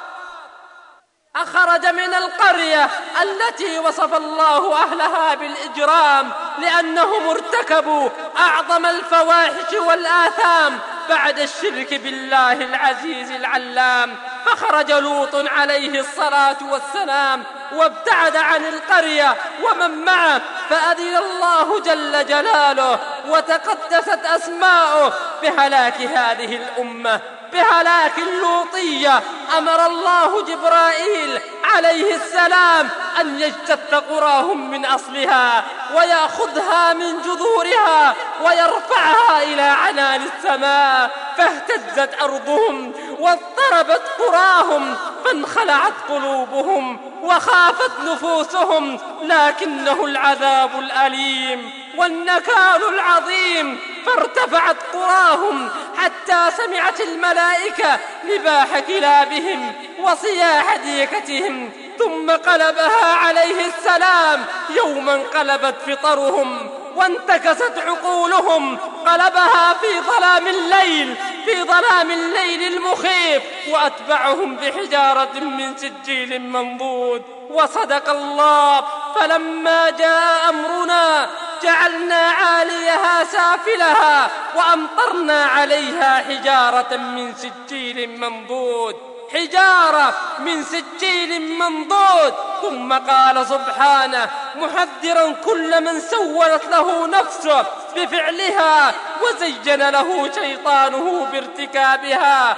أخرج من القرية التي وصف الله أهلها بالإجرام لأنهم ارتكبوا أعظم الفواحش والآثام بعد الشرك بالله العزيز العلام. فخرج لوط عليه الصلاة والسلام وابتعد عن القرية ومن معه، فأذن الله جل جلاله وتقدست أسماؤه بهلاك هذه الأمة، بهلاك اللوطية. أمر الله جبرائيل عليه السلام أن يجتث قراهم من أصلها ويأخذها من جذورها ويرفعها إلى عنان السماء، فاهتزت أرضهم واضطربت قراهم فانخلعت قلوبهم وخافت نفوسهم، لكنه العذاب الأليم والنكال العظيم. فارتفعت قراهم حتى سمعت الملائكة نباح كلابهم وصياح ديكتهم، ثم قلبها عليه السلام يوما قلبت فطرهم وانتكست عقولهم، قلبها في ظلام الليل، في ظلام الليل المخيف، وأتبعهم بحجارة من سجيل منضود. وصدق الله. فلما جاء أمرنا جعلنا عاليها سافلها وأمطرنا عليها حجارة من سجيل منضود، حجارة من سجيل منضود. ثم قال سبحانه محذرا كل من سولت له نفسه بفعلها وزين له شيطانه بارتكابها،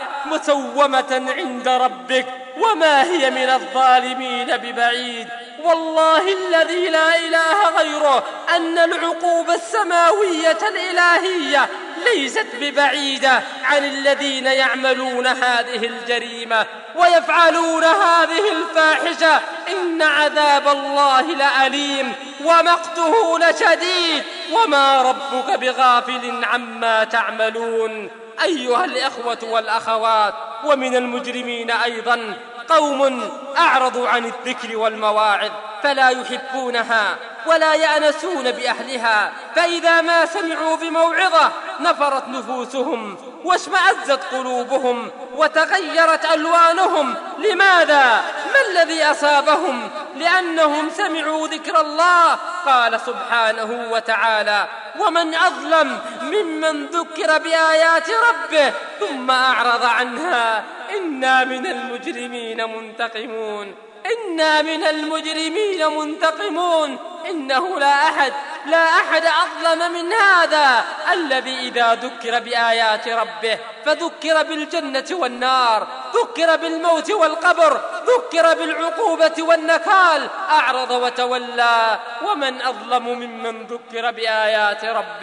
مسومة عند ربك وما هي من الظالمين ببعيد. والله الذي لا إله غيره أن العقوبة السماوية الإلهية ليست ببعيدة عن الذين يعملون هذه الجريمة ويفعلون هذه الفاحشة. إن عذاب الله لأليم ومقته لشديد وما ربك بغافل عما تعملون. أيها الإخوة والأخوات، ومن المجرمين أيضا قوم أعرضوا عن الذكر والمواعظ فلا يحبونها ولا يأنسون بأهلها، فإذا ما سمعوا بموعظة نفرت نفوسهم واشمأزت قلوبهم وتغيرت ألوانهم. لماذا؟ ما الذي أصابهم؟ لأنهم سمعوا ذكر الله. قال سبحانه وتعالى ومن أظلم ممن ذكر بآيات ربه ثم أعرض عنها إنا من المجرمين منتقمون. إنا من المجرمين منتقمون. إنه لا أحد أظلم من هذا الذي إذا ذكر بآيات ربه فذكر بالجنة والنار، ذكر بالموت والقبر، ذكر بالعقوبة والنكال أعرض وتولى. ومن أظلم ممن ذكر بآيات ربه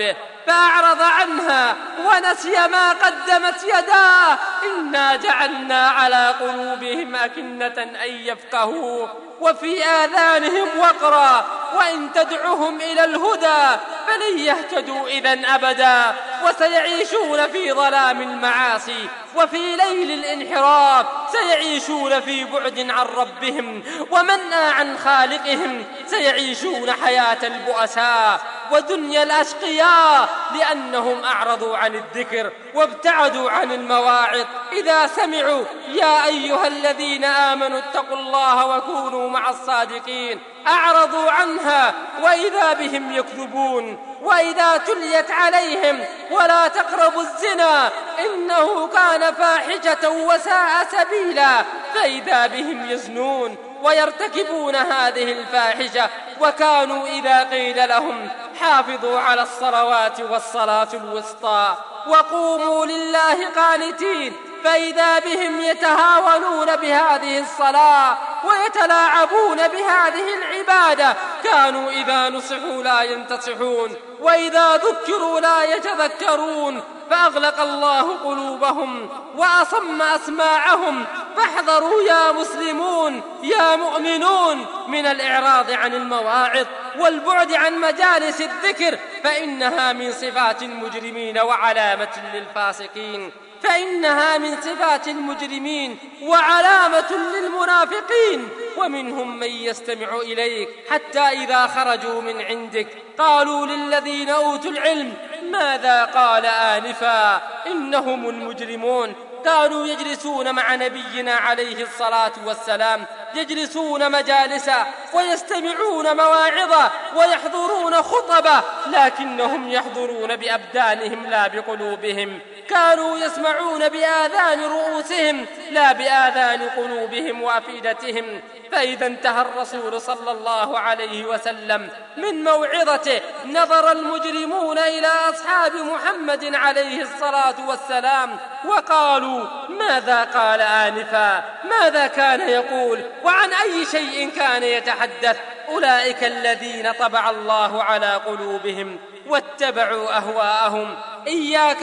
فأعرض عنها ونسي ما قدمت يداه. إنا جعلنا على قلوبهم أكنة أن يفقهوا وفي آذانهم وقرا وإن تدعهم إلى الهدى فلن يهتدوا إذن أبدا، وسيعيشون في ظلام المعاصي وفي ليل الانحراف، سيعيشون في بعد عن ربهم ومنأى عن خالقهم، سيعيشون حياة البؤساء ودنيا الأشقياء لأنهم أعرضوا عن الذكر وابتعدوا عن المواعظ. إذا سمعوا يا أيها الذين آمنوا اتقوا الله وكونوا مع الصادقين أعرضوا عنها وإذا بهم يكذبون. وإذا تليت عليهم ولا تقربوا الزنا إنه كان فاحشة وساء سبيلا فإذا بهم يزنون ويرتكبون هذه الفاحشة وكانوا إذا قيل لهم حافظوا على الصلوات والصلاة الوسطى وقوموا لله قانتين فإذا بهم يتهاونون بهذه الصلاة ويتلاعبون بهذه العبادة. كانوا إذا نصحوا لا ينتصحون وإذا ذكروا لا يتذكرون، فأغلق الله قلوبهم وأصم أسماعهم. فاحذروا يا مسلمون يا مؤمنون من الإعراض عن المواعظ والبعد عن مجالس الذكر، فإنها من صفات المجرمين وعلامة للفاسقين، فإنها من صفات المجرمين وعلامة للمنافقين. ومنهم من يستمع إليك حتى إذا خرجوا من عندك قالوا للذين أوتوا العلم ماذا قال آنفا إنهم المجرمون. كانوا يجلسون مع نبينا عليه الصلاة والسلام، يجلسون مجالسا ويستمعون مواعظا ويحضرون خطبا، لكنهم يحضرون بأبدانهم لا بقلوبهم. كانوا يسمعون بآذان رؤوسهم لا بآذان قلوبهم وأفئدتهم. فإذا انتهى الرسول صلى الله عليه وسلم من موعظته نظر المجرمون إلى أصحاب محمد عليه الصلاة والسلام وقالوا ماذا قال آنفا، ماذا كان يقول وعن أي شيء كان يتحدث. أولئك الذين طبع الله على قلوبهم واتبعوا أهواءهم. إياك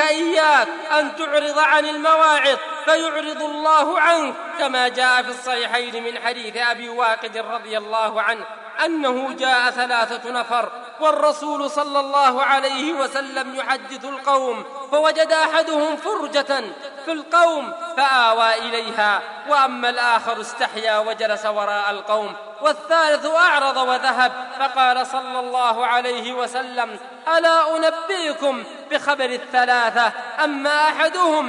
أن تعرض عن المواعظ فيعرض الله عنك، كما جاء في الصحيحين من حديث أبي واقد رضي الله عنه أنه جاء 3 نفر والرسول صلى الله عليه وسلم يحدث القوم، فوجد أحدهم فرجة في القوم فآوى إليها، وأما الآخر استحيا وجلس وراء القوم، والثالث أعرض وذهب. فقال صلى الله عليه وسلم ألا أنبئكم بخبر 3؟ أما أحدهم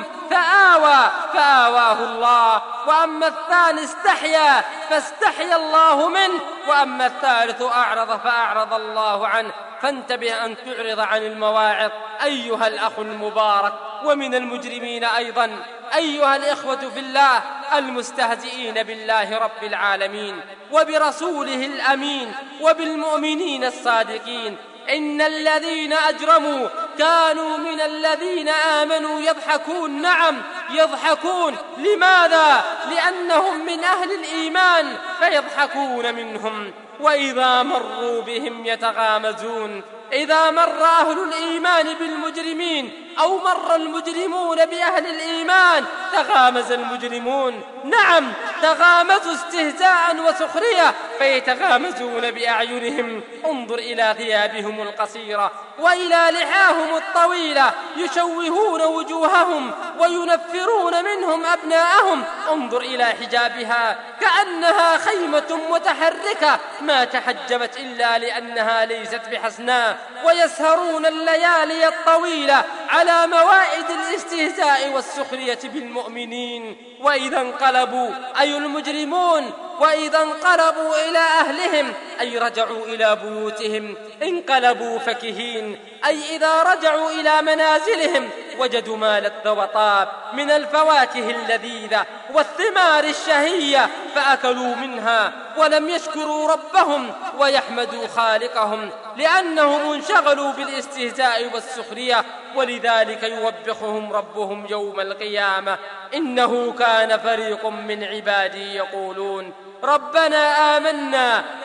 فآواه الله، وأما الثاني استحيا فاستحيا الله منه، وأما الثالث أعرض فأعرض الله عنه. فانتبه أن تعرض عن المواعظ أيها الأخ المبارك. ومن المجرمين أيضا أيها الإخوة في الله المستهزئين بالله رب العالمين وبرسوله الأمين وبالمؤمنين الصادقين. إن الذين أجرموا كانوا من الذين آمنوا يضحكون. نعم يضحكون. لماذا؟ لأنهم من أهل الإيمان فيضحكون منهم. وإذا مروا بهم يتغامزون. إذا مر أهل الإيمان بالمجرمين أو مر المجرمون بأهل الإيمان تغامز المجرمون. نعم تغامزوا استهزاء وسخرية، فيتغامزون بأعينهم. انظر إلى ثيابهم القصيرة وإلى لحاهم الطويلة، يشوهون وجوههم وينفرون منهم أبناءهم. انظر إلى حجابها كأنها خيمة متحركة ما تحجبت إلا لأنها ليست بحسناء. ويسهرون الليالي الطويلة على موائد الاستهزاء والسخرية بالمؤمنين. وإذا انقلبوا أي المجرمون وإذا انقلبوا إلى أهلهم أي رجعوا إلى بيوتهم انقلبوا فكهين، أي إذا رجعوا إلى منازلهم وجدوا ما لذ وطاب من الفواكه اللذيذة والثمار الشهية فأكلوا منها ولم يشكروا ربهم ويحمدوا خالقهم لأنهم انشغلوا بالاستهزاء والسخرية. ولذلك يوبخهم ربهم يوم القيامة إنه كان فريق من عبادي يقولون ربنا آمنا فاغفر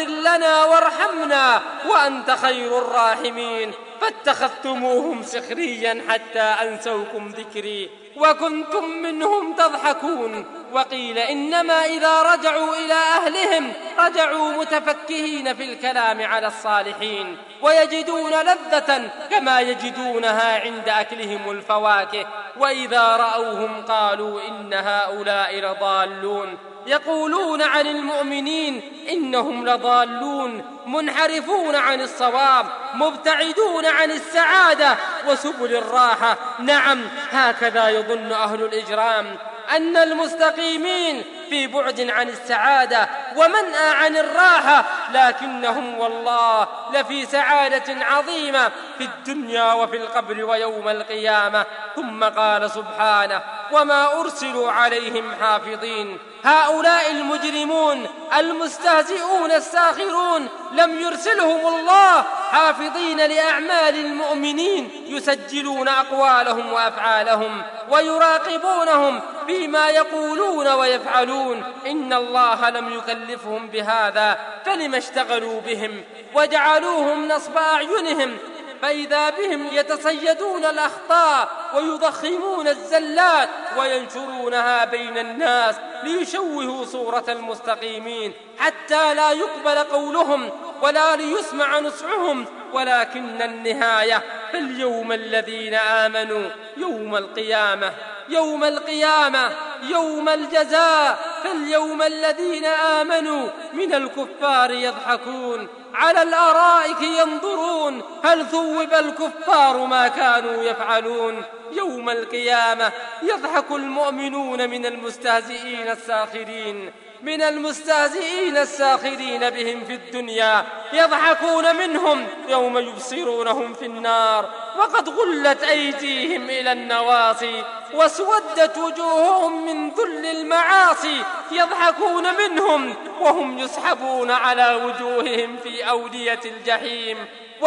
فاغفر لنا وارحمنا وأنت خير الراحمين. فاتخذتموهم سخريا حتى أنسوكم ذكري وكنتم منهم تضحكون. وقيل إنما إذا رجعوا إلى أهلهم رجعوا متفكهين في الكلام على الصالحين ويجدون لذة كما يجدونها عند أكلهم الفواكه، وإذا رأوهم قالوا إن هؤلاء لضالون. يقولون عن المؤمنين إنهم لضالون منحرفون عن الصواب مبتعدون عن السعادة وسبل الراحة. نعم، هكذا يظن أهل الإجرام أن المستقيمين في بعد عن السعادة ومنأى عن الراحة، لكنهم والله لفي سعادة عظيمة في الدنيا وفي القبر ويوم القيامة. ثم قال سبحانه: وما أرسلوا عليهم حافظين. هؤلاء المجرمون المستهزئون الساخرون لم يرسلهم الله حافظين لأعمال المؤمنين يسجلون أقوالهم وأفعالهم ويراقبونهم فيما يقولون ويفعلون. إن الله لم يكلفهم بهذا، فلما اشتغلوا بهم وجعلوهم نصب أعينهم، فإذا بهم يتصيدون الأخطاء ويضخمون الزلات وينشرونها بين الناس ليشوهوا صورة المستقيمين حتى لا يقبل قولهم ولا ليسمع نصحهم. ولكن النهاية فاليوم الذين آمنوا يوم القيامة، يوم القيامة، يوم الجزاء. فاليوم الذين آمنوا من الكفار يضحكون على الأرائك ينظرون هل ثوب الكفار ما كانوا يفعلون. يوم القيامة يضحك المؤمنون من المستهزئين الساخرين، من المستهزئين الساخرين بهم في الدنيا، يضحكون منهم يوم يبصرونهم في النار وقد غلت أيديهم إلى النواصي واسودت وجوههم من ذل المعاصي. يضحكون منهم وهم يسحبون على وجوههم في أودية الجحيم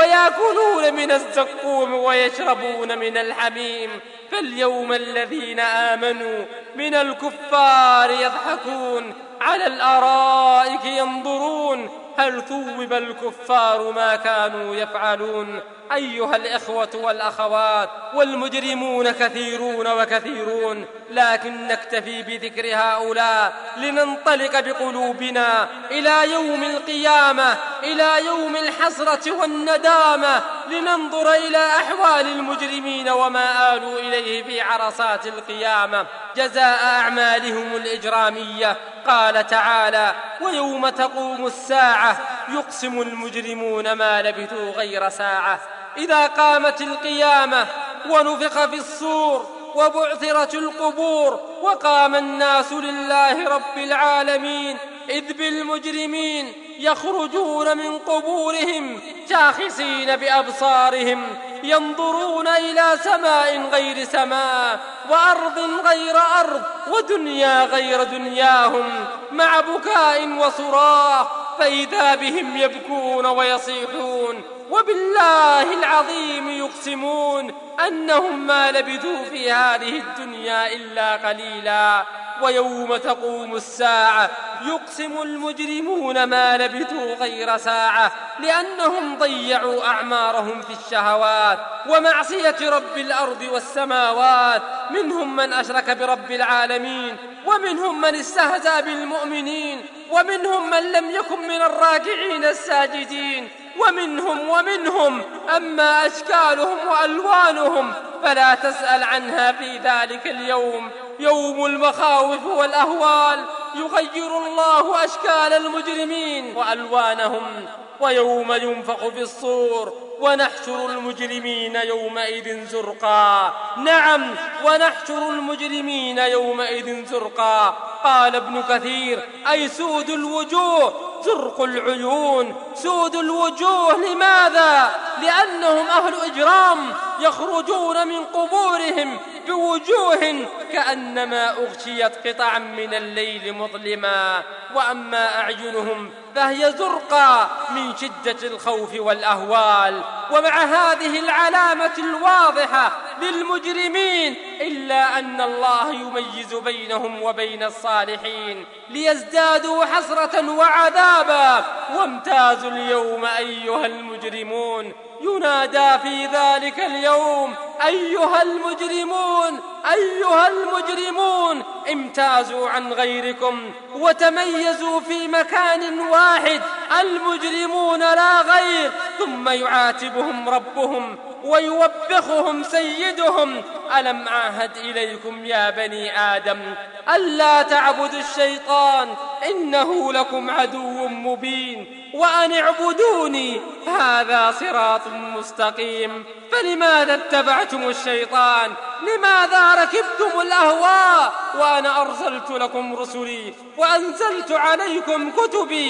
ويأكلون من الزقوم ويشربون من الحميم. فاليوم الذين آمنوا من الكفار يضحكون على الأرائك ينظرون هل ثوب الكفار ما كانوا يفعلون. أيها الإخوة والأخوات والمجرمون كثيرون وكثيرون، لكن نكتفي بذكر هؤلاء لننطلق بقلوبنا إلى يوم القيامة، إلى يوم الحسرة والندامة، لننظر إلى أحوال المجرمين وما آلوا إليه في عرصات القيامة جزاء أعمالهم الإجرامية. قال تعالى: ويوم تقوم الساعة يقسم المجرمون ما لبثوا غير ساعة. إذا قامت القيامة ونفخ في الصور وبعثرت القبور وقام الناس لله رب العالمين، إذ بالمجرمين يخرجون من قبورهم شاخصين بأبصارهم ينظرون إلى سماء غير سماء وأرض غير أرض ودنيا غير دنياهم مع بكاء وصراخ، فإذا بهم يبكون ويصيحون وبالله العظيم يقسمون أنهم ما لبثوا في هذه الدنيا إلا قليلا. ويوم تقوم الساعة يقسم المجرمون ما لبثوا غير ساعة، لأنهم ضيعوا أعمارهم في الشهوات ومعصية رب الأرض والسماوات. منهم من أشرك برب العالمين، ومنهم من استهزأ بالمؤمنين، ومنهم من لم يكن من الراكعين الساجدين، ومنهم أما أشكالهم وألوانهم فلا تسأل عنها في ذلك اليوم، يوم المخاوف والأهوال. يغير الله أشكال المجرمين وألوانهم. ويوم ينفخ في الصور ونحشر المجرمين يومئذ زرقا. نعم، ونحشر المجرمين يومئذ زرقا. قال ابن كثير: أي سود الوجوه زرق العيون. سود الوجوه لماذا؟ لأنهم أهل إجرام يخرجون من قبورهم بوجوه كأنما أغشيت قطعا من الليل مظلما، وأما أعينهم فهي زرقا من شدة الخوف والأهوال. ومع هذه العلامة الواضحة للمجرمين، إلا أن الله يميز بينهم وبين الصالحين ليزدادوا حسرة وعذابا. وامتازوا اليوم أيها المجرمون، ينادى في ذلك اليوم أيها المجرمون أيها المجرمون، امتازوا عن غيركم وتميزوا في مكان واحد، المجرمون لا غير. ثم يعاتبهم ربهم ويوبخهم سيدهم: ألم أعهد إليكم يا بني آدم ألا تعبدوا الشيطان إنه لكم عدو مبين وأن اعبدوني هذا صراط مستقيم. فلماذا اتبعتم الشيطان؟ لماذا ركبتم الأهواء وأنا أرسلت لكم رسلي وأنزلت عليكم كتبي؟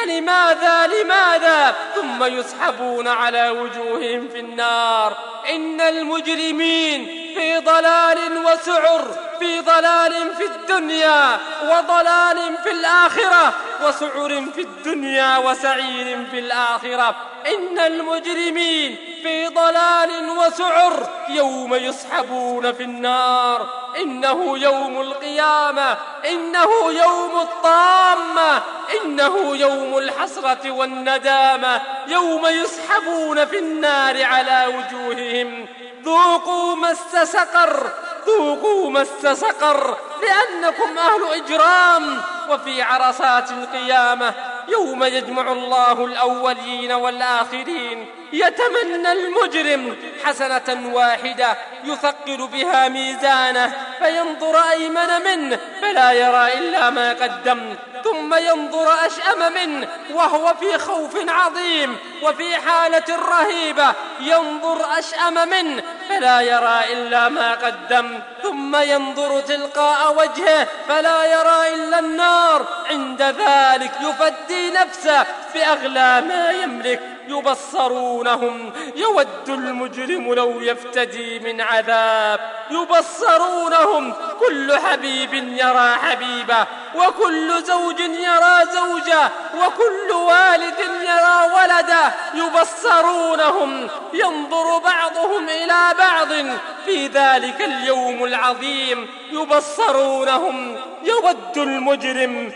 لماذا ثم يسحبون على وجوههم في النار. إن المجرمين في ضلال وسعر، في ضلال في الدنيا وضلال في الآخرة، وسعر في الدنيا وسعير في الآخرة. إن المجرمين في ضلال وسعر يوم يسحبون في النار. إنه يوم القيامة، إنه يوم الطامة، إنه يوم الحسرة والندامة، يوم يسحبون في النار على وجوههم. ذوقوا مس سقر، ذوقوا مس سقر، لأنكم أهل إجرام. وفي عرصات القيامة يوم يجمع الله الأولين والآخرين، يتمنى المجرم حسنة واحدة يثقل بها ميزانه، فينظر أيمن منه فلا يرى إلا ما قدم، ثم ينظر أشأم منه وهو في خوف عظيم وفي حالة رهيبة، ينظر أشأم منه فلا يرى إلا ما قدم، ثم ينظر تلقاء وجهه فلا يرى إلا النار. عند ذلك يفدي نفسه بأغلى ما يملك. يبصرونهم، يود المجرم لو يفتدي من عذاب. يبصرونهم، كل حبيب يرى حبيبه، وكل زوج يرى زوجه، وكل والد يرى ولده. يبصرونهم، ينظر بعضهم إلى بعض في ذلك اليوم العظيم. يبصرونهم، يود المجرم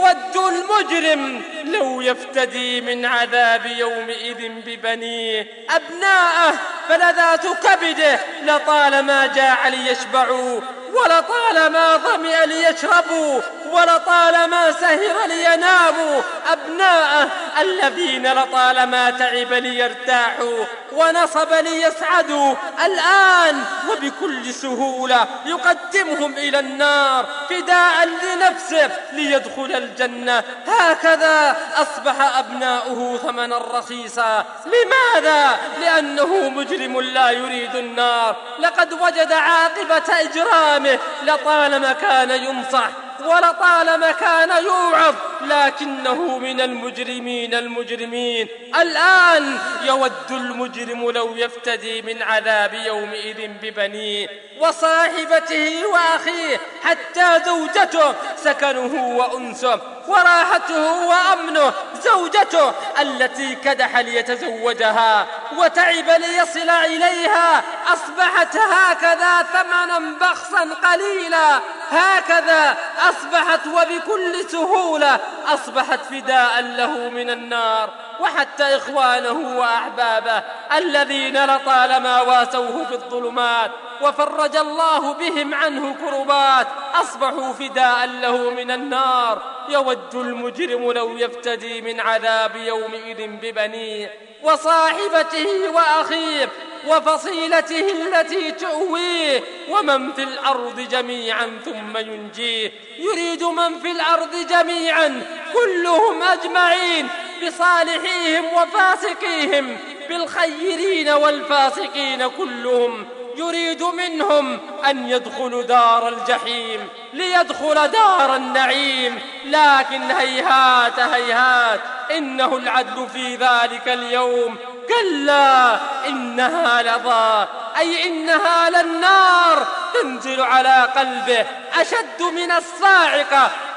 لو يفتدي من عذاب يومئذ ببنيه. أبناءه فلذات كبده لطالما جاع ليشبعوا، ولطالما ظمئ ليشربوا، ولطالما سهر ليناموا. أبناءه الذين لطالما تعب ليرتاحوا ونصب ليسعدوا، الآن وبكل سهولة يقدمهم إلى النار فداء لنفسه ليدخل الجنة. هكذا أصبح أبناؤه ثمنا رخيصا. لماذا؟ لأنه مجرم لا يريد النار. لقد وجد عاقبة إجرامه، لطالما كان ينصح ولطالما كان يوعظ، لكنه من المجرمين. الآن يود المجرم لو يفتدي من عذاب يومئذ ببنيه وصاحبته وأخيه، حتى زوجته سكنه وأنسه وراحته وأمنه. زوجته التي كدح ليتزوجها وتعب ليصل إليها أصبحت هكذا ثمنا بخسا قليلا. هكذا أصبحت وبكل سهولة أصبحت فداء له من النار. وحتى إخوانه وأحبابه الذين لطالما واسوه في الظلمات وفرج الله بهم عنه كربات أصبحوا فداء له من النار. يود المجرم لو يفتدي من عذاب يومئذ ببنيه وصاحبته وأخيه وفصيلته التي تؤويه ومن في الأرض جميعا ثم ينجيه. يريد من في الأرض جميعا كلهم أجمعين، بصالحيهم وفاسقيهم، بالخيرين والفاسقين كلهم. يريد منهم أن يدخلوا دار الجحيم ليدخل دار النعيم، لكن هيهات هيهات، إنه العدل في ذلك اليوم. كلا إنها لظى، أي إنها للنار تنزل على قلبه أشد من الصاعقة.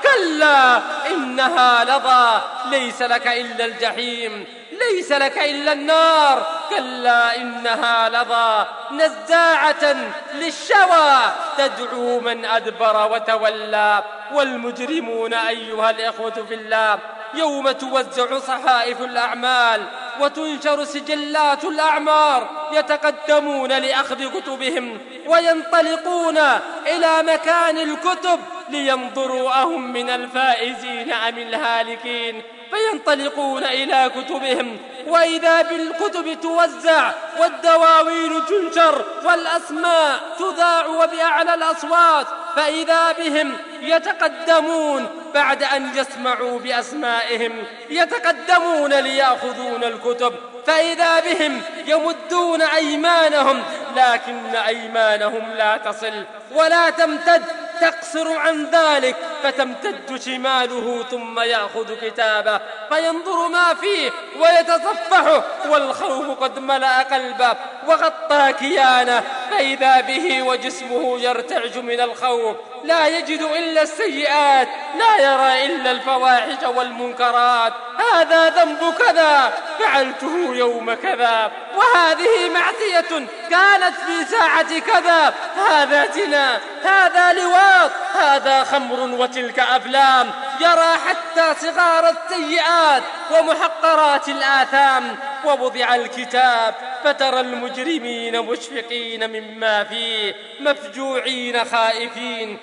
كلا إنها لظى ليس لك إلا الجحيم ليس لك إلا النار كلا إنها لظى نزاعة للشوى تدعو من أدبر وتولى والمجرمون أيها الإخوة في الله يوم توزع صحائف الأعمال وتنشر سجلات الأعمار يتقدمون لأخذ كتبهم وينطلقون إلى مكان الكتب لينظروا أهم من الفائزين أم الهالكين فينطلقون إلى كتبهم وإذا بالكتب توزع والدواوين تنشر والأسماء تذاع وبأعلى الأصوات فإذا بهم يتقدمون بعد أن يسمعوا بأسمائهم يتقدمون ليأخذون الكتب فإذا بهم يمدون أيمانهم لكن أيمانهم لا تصل ولا تمتد تقصر عن ذلك فتمتد شماله ثم يأخذ كتابه فينظر ما فيه ويتصفحه والخوف قد ملأ قلبه وغطى كيانه فإذا به وجسمه يرتعج من الخوف لا يجد إلا السيئات لا يرى إلا الفواحش والمنكرات هذا ذنب كذا فعلته يوم كذا وهذه معصية كانت في ساعة كذا هذا زنا هذا لواط هذا خمر وتلك أفلام يرى حتى صغار السيئات ومحقرات الآثام ووضع الكتاب فترى المجرمين مشفقين مما فيه مفجوعين خائفين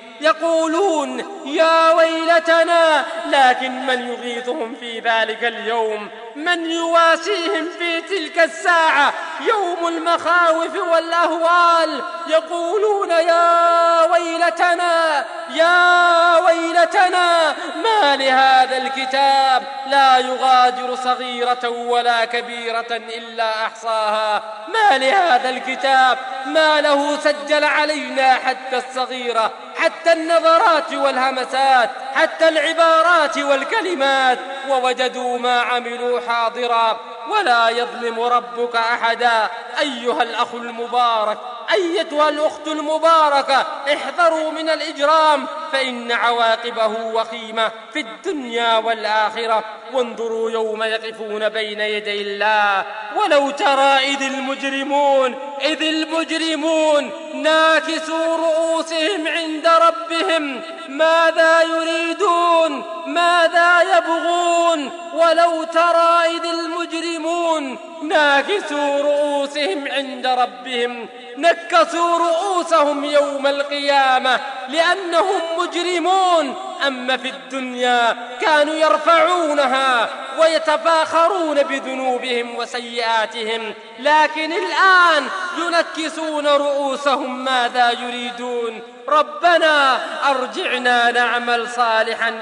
يقولون يا ويلتنا لكن من يغيثهم في ذلك اليوم من يواسيهم في تلك الساعة يوم المخاوف والأهوال يقولون يا ويلتنا يا ويلتنا ما لهذا الكتاب لا يغادر صغيرة ولا كبيرة إلا أحصاها ما لهذا الكتاب ما له سجل علينا حتى الصغيرة حتى النظرات والهمسات حتى العبارات والكلمات ووجدوا ما عملوا حاضرا ولا يظلم ربك أحدا أيها الأخ المبارك أيتها الأخت المباركة احذروا من الإجرام فإن عواقبه وخيمة في الدنيا والآخرة وانظروا يوم يقفون بين يدي الله ولو ترى إذ المجرمون ناكسوا رؤوسهم عند ربهم ماذا يريدون ماذا يبغون ولو ترى إذ المجرمون ناكسوا رؤوسهم عند ربهم نكسوا رؤوسهم يوم القيامة لأنهم مجرمون أما في الدنيا كانوا يرفعونها ويتفاخرون بذنوبهم وسيئاتهم لكن الآن ينكسون رؤوسهم ماذا يريدون ربنا أرجعنا نعمل صالحا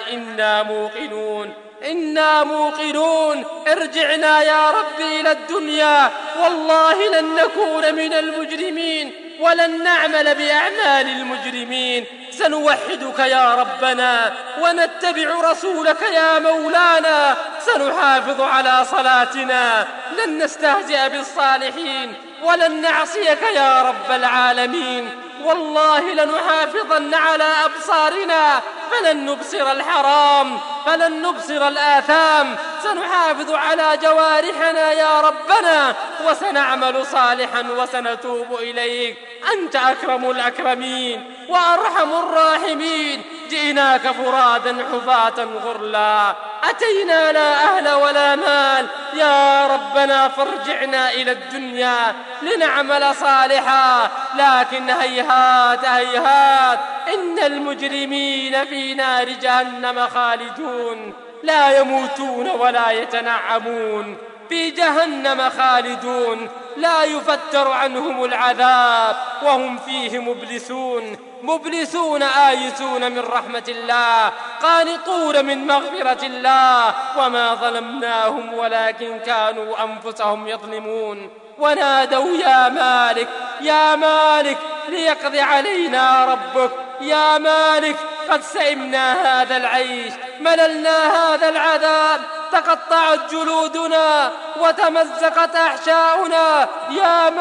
إنا موقنون ارجعنا يا رب إلى الدنيا والله لن نكون من المجرمين ولن نعمل بأعمال المجرمين سنوحدك يا ربنا ونتبع رسولك يا مولانا سنحافظ على صلاتنا لن نستهزئ بالصالحين ولن نعصيك يا رب العالمين والله لنحافظن على أبصارنا فلن نبصر الحرام فلن نبصر الآثام سنحافظ على جوارحنا يا ربنا وسنعمل صالحا وسنتوب إليك أنت أكرم الأكرمين وأرحم الراحمين جئناك فرادا حفاة غرلا أتينا لا أهل ولا مال يا ربنا فارجعنا إلى الدنيا لنعمل صالحا لكن هيهات هيهات إن المجرمين في نار جهنم خالدون لا يموتون ولا يتنعمون في جهنم خالدون لا يفتر عنهم العذاب وهم فيه مبلسون آيسون من رحمة الله قانطون من مغفرة الله وما ظلمناهم ولكن كانوا أنفسهم يظلمون ونادوا يا مالك ليقضي علينا ربك يا مالك قد سئمنا هذا العيش مللنا هذا العذاب تقطعت جلودنا وتمزقت أحشاؤنا يا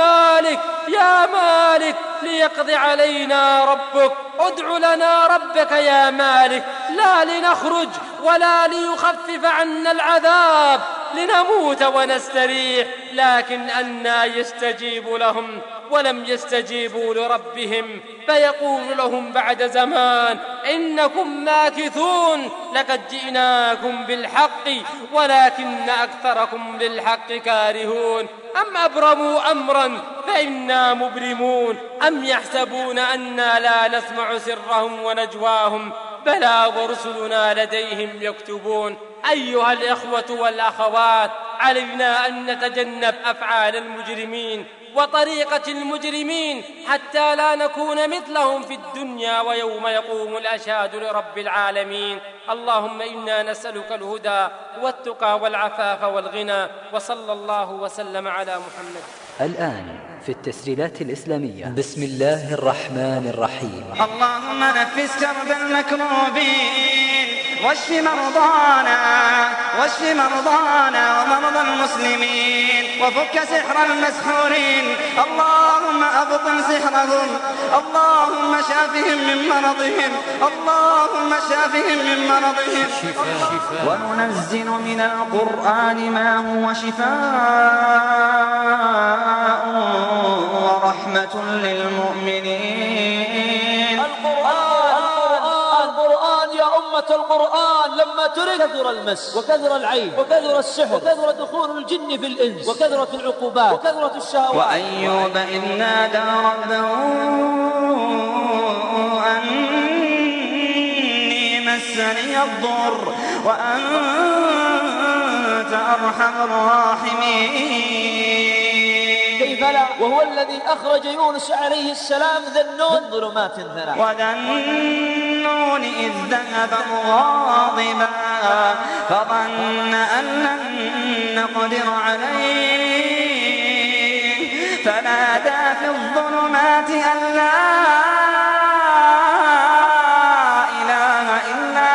مالك ليقضي علينا ربك ادع لنا ربك يا مالك لا لنخرج ولا ليخفف عنا العذاب لنموت ونستريح، لكن أنى يستجيب لهم ولم يستجيبوا لربهم فيقول لهم بعد زمان إنكم ماكثون لقد جئناكم بالحق ولكن أكثركم للحق كارهون أم أبرموا أمرا فإنا مبرمون أم يحسبون أنا لا نسمع سرهم ونجواهم بلى ورسلنا لديهم يكتبون. أيها الإخوة والأخوات، علينا أن نتجنب أفعال المجرمين وطريقة المجرمين حتى لا نكون مثلهم في الدنيا ويوم يقوم الأشهاد لرب العالمين. اللهم إنا نسألك الهدى والتقى والعفاف والغنى، وصلى الله وسلم على محمد. الآن في التسجيلات الإسلامية. بسم الله الرحمن الرحيم. اللهم نفس كرب المكروبين واشف مرضانا ومرضى المسلمين وفك سحر المسحورين. اللهم أبطل سحرهم، اللهم شافهم من مرضهم وننزل من القرآن ما هو شفاء ورحمة للمؤمنين. القرآن يا أمة القرآن لما ترك كثر المس وكثر العين وكثر السحر وكثر دخول الجن في الإنس وكثرة العقوبات وكثرة الشهوات. وأيوب إذ نادى ربه أني مسني الضر وأنت أرحم الراحمين. كيف لا وهو الذي أخرج يونس عليه السلام ذنون من ظلمات ثلاث. وذنون إذ ذهب مغاضبا فظن أن لن نقدر عليه فنادى في الظلمات أن لا إله إلا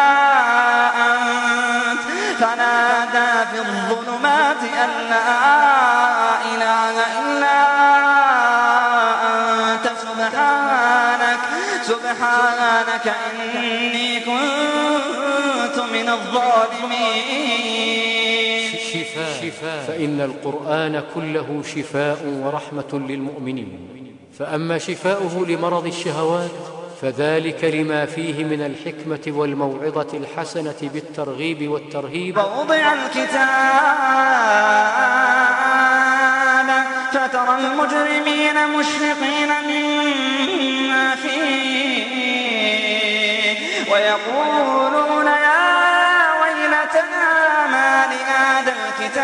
أنت سبحانك إني كنت من الظالمين. شفاء فإن القرآن كله شفاء ورحمة للمؤمنين، فأما شفاؤه لمرض الشهوات فذلك لما فيه من الحكمة والموعظة الحسنة بالترغيب والترهيب. ووضع الكتاب فترى المجرمين مشفقين مما فيه ويقولون يا ويلتنا ما لهذا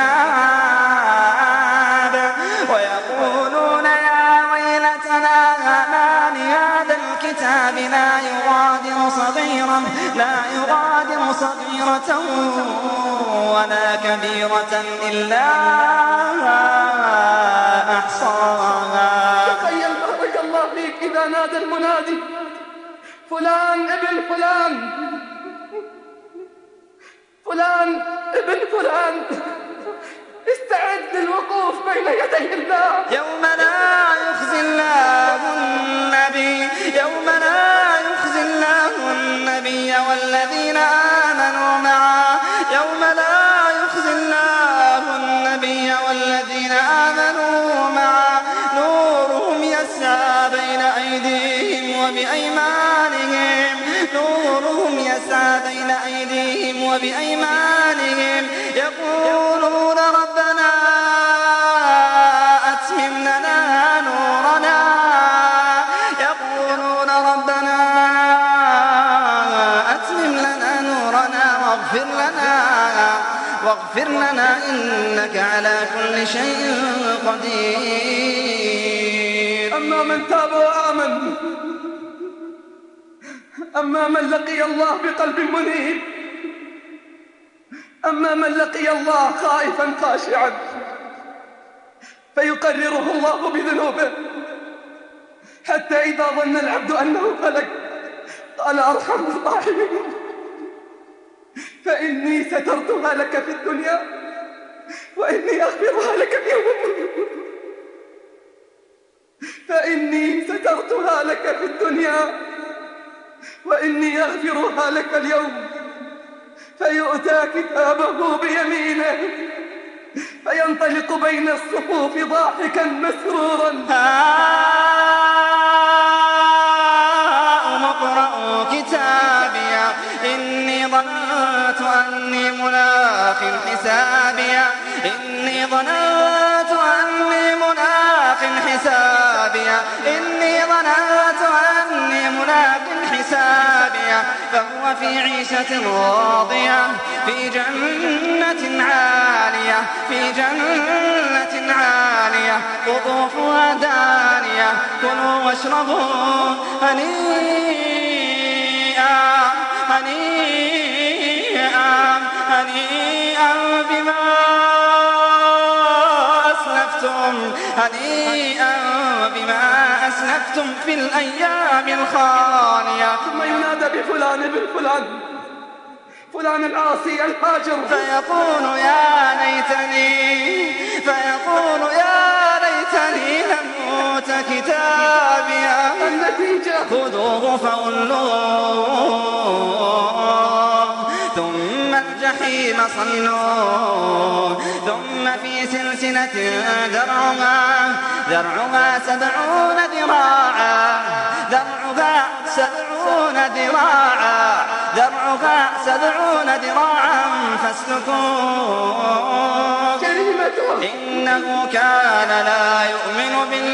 الكتاب ويقولون يا ويلتنا ما لهذا الكتاب لا يغادر صغيرة ولا كبيرة إلا أحصاها. تخيل بارك الله فيك إذا نادى المنادي فلان ابن فلان، فلان ابن فلان، استعد للوقوف بين يدي الله. يوم لا يخزي الله النبي والذين آمنوا معه. يوم لا يخزي الله النبي والذين آمنوا معه نورهم يسعى بين أيديهم وبأيمانهم يقولون ربنا أتمم لنا نورنا واغفر لنا إنك على كل شيء قدير. أما من تاب وآمن، أما من لقي الله بقلب منيب، أما من لقي الله خائفا خاشعا فيقرره الله بذنوبه حتى إذا ظن العبد أنه هلك قال أرحم الراحمين فإني سترتها لك في الدنيا وإني أغفرها لك في يوم وإني أغفرها لك اليوم. فيؤتى كتابه بيمينه فينطلق بين الصفوف ضاحكا مسرورا: هاؤم اقرءوا كتابيا إني ظننت أني ملاق حسابيا إني ظننت أني ملاق حسابيا إني ظننت أني ملاق حسابيا فهو في عيشة راضية في جنة عالية في جنة عالية قطوفها دانية كلوا واشربوا هنيئا هنيئا هنيئا بما أسلفتم هنيئا بما أسلفتم في الأيام الخالية. ثم ينادى بفلان ابن فلان، فلان العاصي الفاجر، فيقول يا ليتني لم أوت كتابيا. النتيجة خذوه فغلوه ثم الجحيم صلوه ثم في سلسلة ذرعها 70 ذراعا ذرعها 70 ذراعا فاسلكوه إنه كان لا يؤمن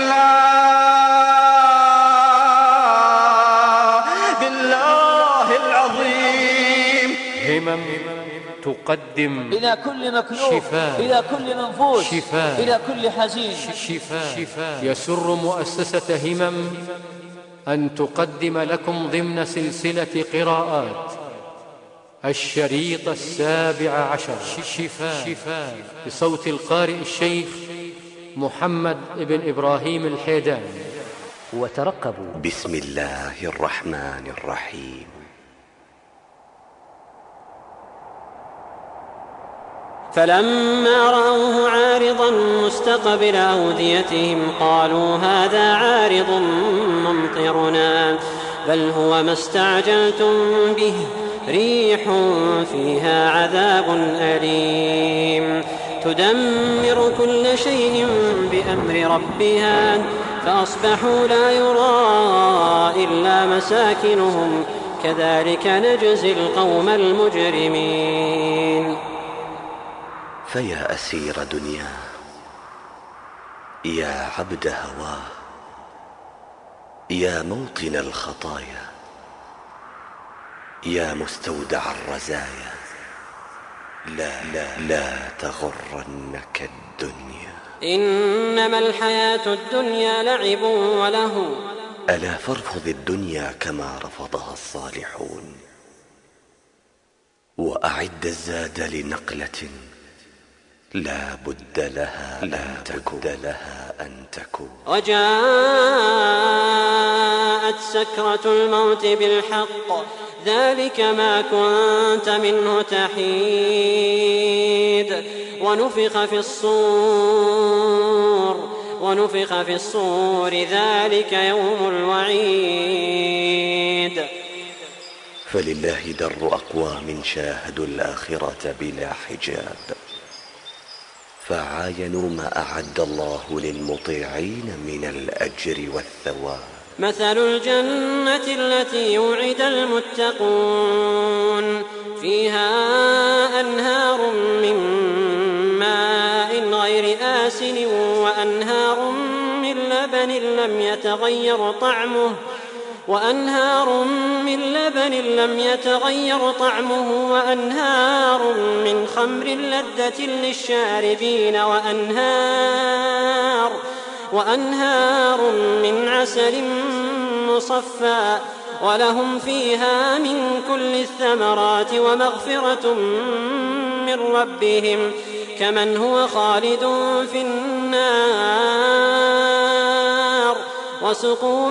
بالله العظيم. همم تقدم إلى كل مكلوب شفاء، إلى كل منفوس شفاء، إلى كل حزين شفاء. يسر مؤسسة همم أن تقدم لكم ضمن سلسلة قراءات الشريط 17 شفاء بصوت القارئ الشيخ محمد بن إبراهيم الحيداني. وترقبوا. بسم الله الرحمن الرحيم. فلما رأوه عارضا مستقبل أوديتهم قالوا هذا عارض ممطرنا بل هو ما استعجلتم به ريح فيها عذاب أليم تدمر كل شيء بأمر ربها فأصبحوا لا يرى إلا مساكنهم كذلك نجزي القوم المجرمين. فيا أسير دنياه، يا عبد هواه، يا موطن الخطايا، يا مستودع الرزايا، لا تغرنك الدنيا، إنما الحياة الدنيا لعب وله. ألا فارفض الدنيا كما رفضها الصالحون، وأعد الزاد لنقلة لا بد لها أن تكون. وجاءت سكرة الموت بالحق ذلك ما كنت منه تحيد ونفخ في الصور ذلك يوم الوعيد. فلله در أقوام شاهدوا الآخرة بلا حجاب فعاينوا ما أعد الله للمطيعين من الأجر والثواب. مثل الجنة التي يوعد المتقون فيها أنهار من ماء غير آسن وأنهار من لبن لم يتغير طعمه وأنهار من خمر لذة للشاربين وأنهار من عسل مصفى ولهم فيها من كل الثمرات ومغفرة من ربهم كمن هو خالد في النار وسقوا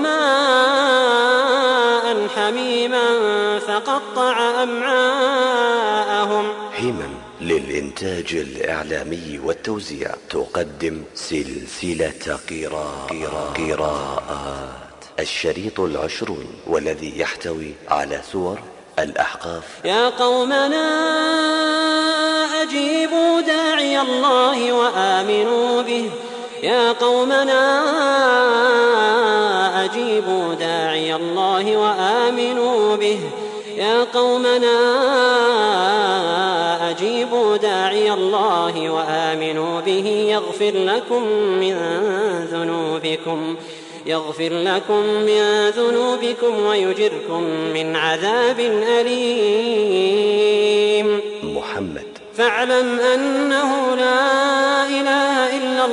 ماء حميما فقطع أمعاءهم. همم للإنتاج الإعلامي والتوزيع تقدم سلسلة قراءات الشريط 20 والذي يحتوي على سور الأحقاف. يا قومنا أجيبوا داعي الله وآمنوا به. يا قومنا أجيبوا داعي الله وآمنوا به. يا قومنا أجيبوا داعي الله وآمنوا به يغفر لكم من ذنوبكم ويجركم من عذاب أليم. محمد. فاعلم أنه لا إله إلا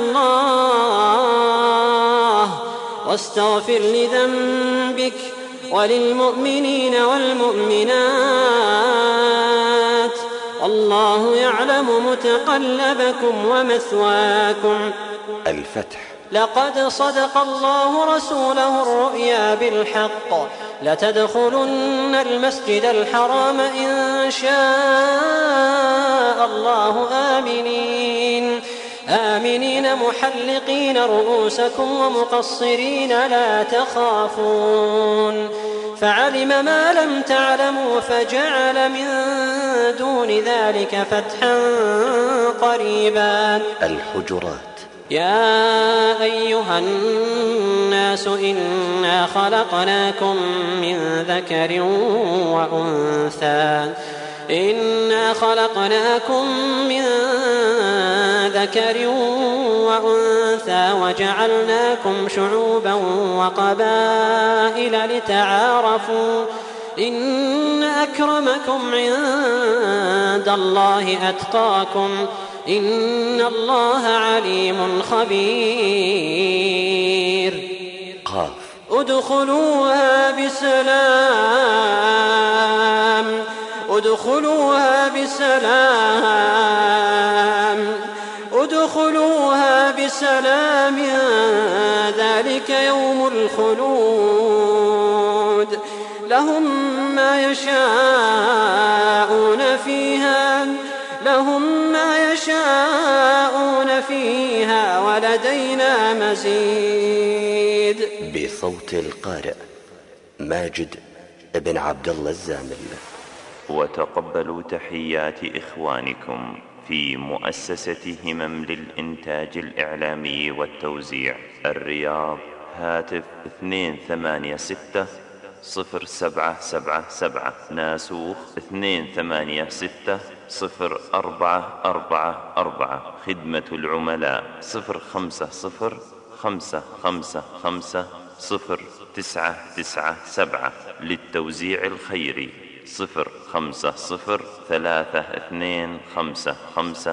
الله واستغفر لذنبك وللمؤمنين والمؤمنات والله يعلم متقلبكم ومثواكم. الفتح. لقد صدق الله رسوله الرؤيا بالحق لتدخلن المسجد الحرام إن شاء الله آمنين محلقين رؤوسكم ومقصرين لا تخافون فعلم ما لم تعلموا فجعل من دون ذلك فتحا قريبا. الحجرات. يا أيها الناس إنا خلقناكم من ذكر وأنثى وجعلناكم شعوبا وقبائل لتعارفوا إن أكرمكم عند الله أتقاكم إن الله عليم خبير. قاف. ادخلوها بسلام ذلك يوم الخلود لهم ما يشاءون فيها ولدينا مزيد. بصوت القارئ ماجد بن عبد الله الزامل. وتقبلوا تحيات إخوانكم في مؤسسة همم للإنتاج الإعلامي والتوزيع الرياض. هاتف 286-0777 ناسوخ 286-0444. خدمة العملاء 050-555-0997. للتوزيع الخيري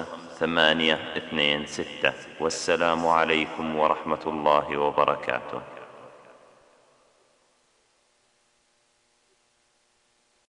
050-3255-826. والسلام عليكم ورحمة الله وبركاته.